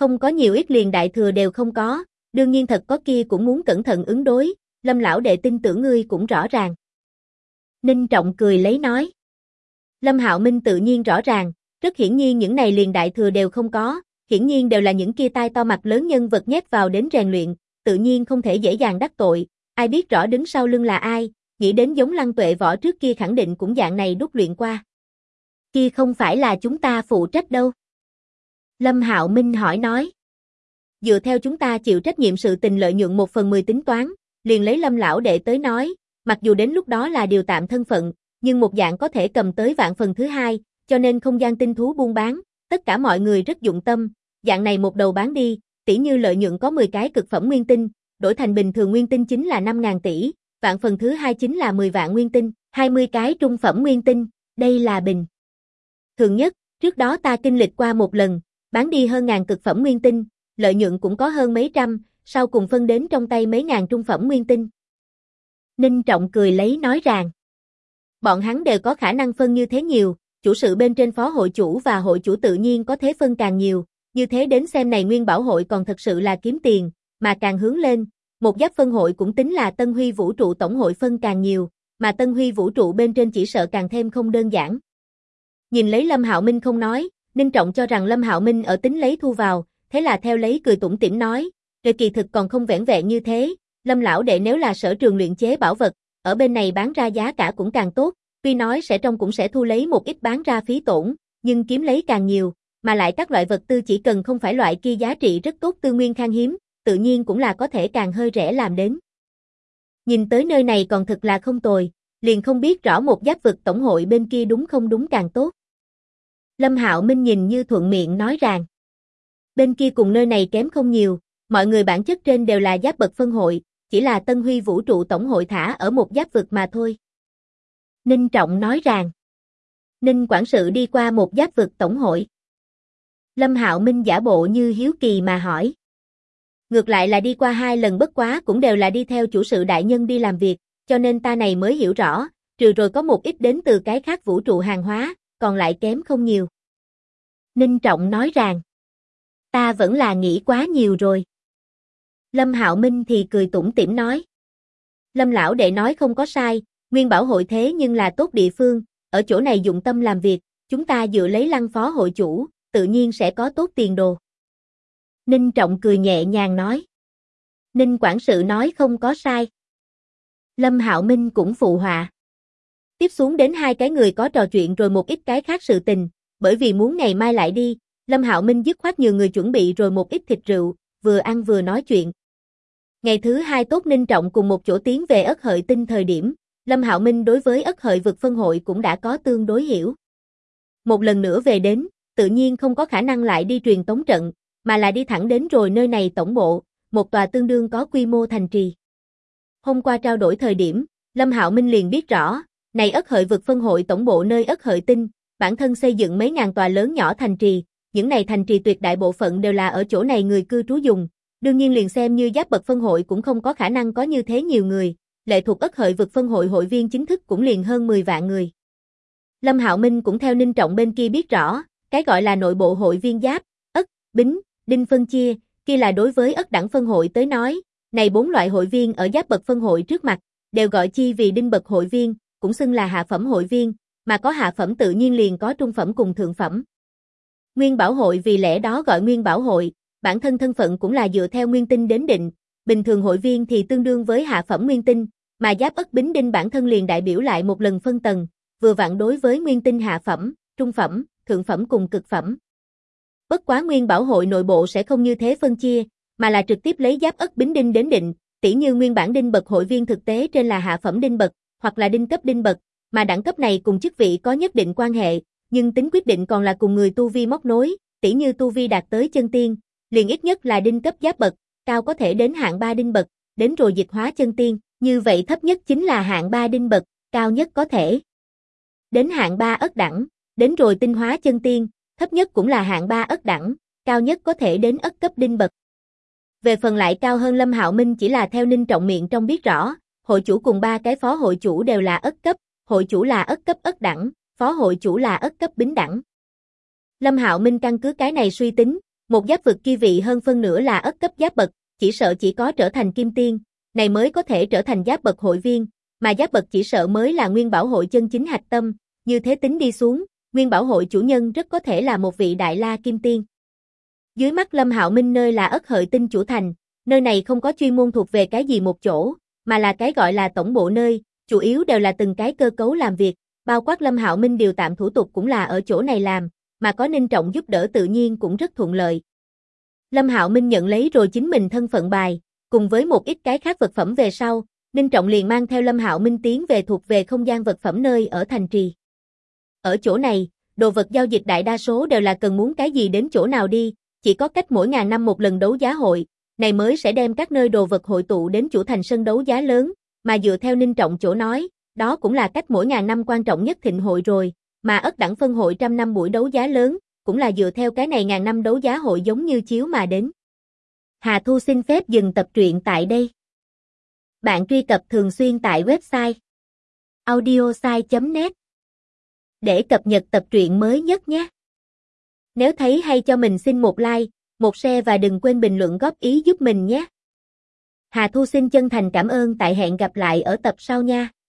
Không có nhiều ít liền đại thừa đều không có, đương nhiên thật có kia cũng muốn cẩn thận ứng đối, Lâm lão đệ tin tưởng ngươi cũng rõ ràng. Ninh Trọng cười lấy nói. Lâm Hạo Minh tự nhiên rõ ràng, rất hiển nhiên những này liền đại thừa đều không có, hiển nhiên đều là những kia tai to mặt lớn nhân vật nhét vào đến rèn luyện, tự nhiên không thể dễ dàng đắc tội, ai biết rõ đứng sau lưng là ai, nghĩ đến giống Lăng Tuệ Võ trước kia khẳng định cũng dạng này đúc luyện qua. Kia không phải là chúng ta phụ trách đâu. Lâm Hạo Minh hỏi nói. Dựa theo chúng ta chịu trách nhiệm sự tình lợi nhuận 1/10 tính toán, liền lấy Lâm lão đệ tới nói, mặc dù đến lúc đó là điều tạm thân phận, nhưng một dạng có thể cầm tới vạn phần thứ hai, cho nên không gian tinh thú buôn bán, tất cả mọi người rất dụng tâm, dạng này một đầu bán đi, tỷ như lợi nhuận có 10 cái cực phẩm nguyên tinh, đổi thành bình thường nguyên tinh chính là 5.000 tỷ, vạn phần thứ hai chính là 10 vạn nguyên tinh, 20 cái trung phẩm nguyên tinh, đây là bình thường nhất, trước đó ta kinh lịch qua một lần, bán đi hơn ngàn cực phẩm nguyên tinh, lợi nhuận cũng có hơn mấy trăm, sau cùng phân đến trong tay mấy ngàn trung phẩm nguyên tinh. Ninh Trọng cười lấy nói rằng, bọn hắn đều có khả năng phân như thế nhiều, chủ sự bên trên phó hội chủ và hội chủ tự nhiên có thế phân càng nhiều, như thế đến xem này Nguyên Bảo hội còn thật sự là kiếm tiền, mà càng hướng lên, một giáp phân hội cũng tính là Tân Huy Vũ trụ tổng hội phân càng nhiều, mà Tân Huy Vũ trụ bên trên chỉ sợ càng thêm không đơn giản. Nhìn lấy Lâm Hạo Minh không nói, Ninh Trọng cho rằng Lâm Hạo Minh ở tính lấy thu vào, thế là theo lấy cười tủm tỉm nói, rồi kỳ thực còn không vẻn vẹn như thế, Lâm lão đệ nếu là sở trường luyện chế bảo vật, ở bên này bán ra giá cả cũng càng tốt, tuy nói sẽ trong cũng sẽ thu lấy một ít bán ra phí tổn, nhưng kiếm lấy càng nhiều, mà lại các loại vật tư chỉ cần không phải loại kia giá trị rất tốt tư nguyên khan hiếm, tự nhiên cũng là có thể càng hơi rẻ làm đến. Nhìn tới nơi này còn thực là không tồi, liền không biết rõ một giáp vực tổng hội bên kia đúng không đúng càng tốt. Lâm Hạo Minh nhìn như thuận miệng nói rằng, bên kia cùng nơi này kém không nhiều, mọi người bản chất trên đều là giáp bậc phân hội, chỉ là Tân Huy Vũ trụ tổng hội thả ở một giáp vực mà thôi. Ninh Trọng nói rằng, Ninh quản sự đi qua một giáp vực tổng hội. Lâm Hạo Minh giả bộ như hiếu kỳ mà hỏi. Ngược lại là đi qua 2 lần bất quá cũng đều là đi theo chủ sự đại nhân đi làm việc, cho nên ta này mới hiểu rõ, trừ rồi có một ít đến từ cái khác vũ trụ hàng hóa, còn lại kém không nhiều. Ninh Trọng nói rằng, ta vẫn là nghĩ quá nhiều rồi. Lâm Hạo Minh thì cười tủm tỉm nói. Lâm lão đệ nói không có sai, Nguyên Bảo hội thế nhưng là tốt địa phương, ở chỗ này dụng tâm làm việc, chúng ta dựa lấy Lăng phó hội chủ, tự nhiên sẽ có tốt tiền đồ. Ninh Trọng cười nhẹ nhàng nói. Ninh quản sự nói không có sai. Lâm Hạo Minh cũng phụ họa. Tiếp xuống đến 2 cái người có trò chuyện rồi một ít cái khác sự tình, bởi vì muốn ngày mai lại đi, Lâm Hạo Minh dứt khoát nhờ người chuẩn bị rồi một ít thịt rượu, vừa ăn vừa nói chuyện. Ngày thứ 2 tốt Ninh Trọng cùng một chỗ tiến về Ất Hợi Tinh thời điểm, Lâm Hạo Minh đối với Ất Hợi vực phân hội cũng đã có tương đối hiểu. Một lần nữa về đến, tự nhiên không có khả năng lại đi truyền tống trận, mà là đi thẳng đến rồi nơi này tổng bộ, một tòa tương đương có quy mô thành trì. Hôm qua trao đổi thời điểm, Lâm Hạo Minh liền biết rõ, này Ất Hợi vực phân hội tổng bộ nơi Ất Hợi Tinh, bản thân xây dựng mấy ngàn tòa lớn nhỏ thành trì, những này thành trì tuyệt đại bộ phận đều là ở chỗ này người cư trú dùng, đương nhiên liền xem như giáp bậc phân hội cũng không có khả năng có như thế nhiều người, lệ thuộc Ất Hợi vực phân hội hội viên chính thức cũng liền hơn 10 vạn người. Lâm Hạo Minh cũng theo Ninh Trọng bên kia biết rõ, cái gọi là nội bộ hội viên giáp, Ất, Bính, Đinh phân chia, kia là đối với Ất đẳng phân hội tới nói, này 4 loại hội viên ở giáp bậc phân hội trước mặt, đều gọi chi vì Đinh bậc hội viên, cũng xưng là hạ phẩm hội viên, mà có hạ phẩm tự nhiên liền có trung phẩm cùng thượng phẩm. Nguyên Bảo hội vì lẽ đó gọi Nguyên Bảo hội, bản thân thân phận cũng là dựa theo nguyên tinh đến định, bình thường hội viên thì tương đương với hạ phẩm nguyên tinh, mà giáp Ất Bính Đinh bản thân liền đại biểu lại một lần phân tầng, vừa vặn đối với nguyên tinh hạ phẩm, trung phẩm, thượng phẩm cùng cực phẩm. Bất quá Nguyên Bảo hội nội bộ sẽ không như thế phân chia, mà là trực tiếp lấy giáp Ất Bính Đinh đến định, tỉ như nguyên bản Đinh bậc hội viên thực tế trên là hạ phẩm Đinh bậc, hoặc là Đinh cấp Đinh bậc, mà đẳng cấp này cùng chức vị có nhất định quan hệ, nhưng tính quyết định còn là cùng người tu vi móc nối, tỉ như tu vi đạt tới chân tiên, liền ít nhất là Đinh cấp giáp bậc, cao có thể đến hạng 3 Đinh bậc, đến rồi dịch hóa chân tiên, như vậy thấp nhất chính là hạng 3 Đinh bậc, cao nhất có thể đến hạng 3 Ất đẳng, đến rồi tinh hóa chân tiên, thấp nhất cũng là hạng 3 Ất đẳng, cao nhất có thể đến Ất cấp Đinh bậc. Về phần lại cao hơn Lâm Hạo Minh chỉ là theo Ninh Trọng miệng trong biết rõ, hội chủ cùng 3 cái phó hội chủ đều là Ất cấp, hội chủ là Ất cấp Ất đẳng, phó hội chủ là Ất cấp Bính đẳng. Lâm Hạo Minh căn cứ cái này suy tính, Một giáp vực chi vị hơn phân nửa là ất cấp giáp bậc, chỉ sợ chỉ có trở thành kim tiên, này mới có thể trở thành giáp bậc hội viên, mà giáp bậc chỉ sợ mới là nguyên bảo hội chân chính hạch tâm, như thế tính đi xuống, nguyên bảo hội chủ nhân rất có thể là một vị đại la kim tiên. Dưới mắt Lâm Hạo Minh nơi là Ất Hợi Tinh chủ thành, nơi này không có chuyên môn thuộc về cái gì một chỗ, mà là cái gọi là tổng bộ nơi, chủ yếu đều là từng cái cơ cấu làm việc, bao quát Lâm Hạo Minh điều tạm thủ tục cũng là ở chỗ này làm, mà có Ninh Trọng giúp đỡ tự nhiên cũng rất thuận lợi. Lâm Hạo Minh nhận lấy rồi chính mình thân phận bài, cùng với một ít cái khác vật phẩm về sau, Ninh Trọng liền mang theo Lâm Hạo Minh tiến về thuộc về không gian vật phẩm nơi ở thành trì. Ở chỗ này, đồ vật giao dịch đại đa số đều là cần muốn cái gì đến chỗ nào đi, chỉ có cách mỗi ngàn năm một lần đấu giá hội, này mới sẽ đem các nơi đồ vật hội tụ đến chủ thành sân đấu giá lớn, mà dựa theo Ninh Trọng chỗ nói, đó cũng là cách mỗi ngàn năm quan trọng nhất thịnh hội rồi, mà Ất Đẳng phân hội trăm năm buổi đấu giá lớn, cũng là dựa theo cái này ngàn năm đấu giá hội giống như chiếu mà đến. Hà Thu xin phép dừng tập truyện tại đây. Bạn truy cập thường xuyên tại website audiosai.net để cập nhật tập truyện mới nhất nhé. Nếu thấy hay cho mình xin một like, một share và đừng quên bình luận góp ý giúp mình nhé. Hà Thu xin chân thành cảm ơn, tại hẹn gặp lại ở tập sau nha.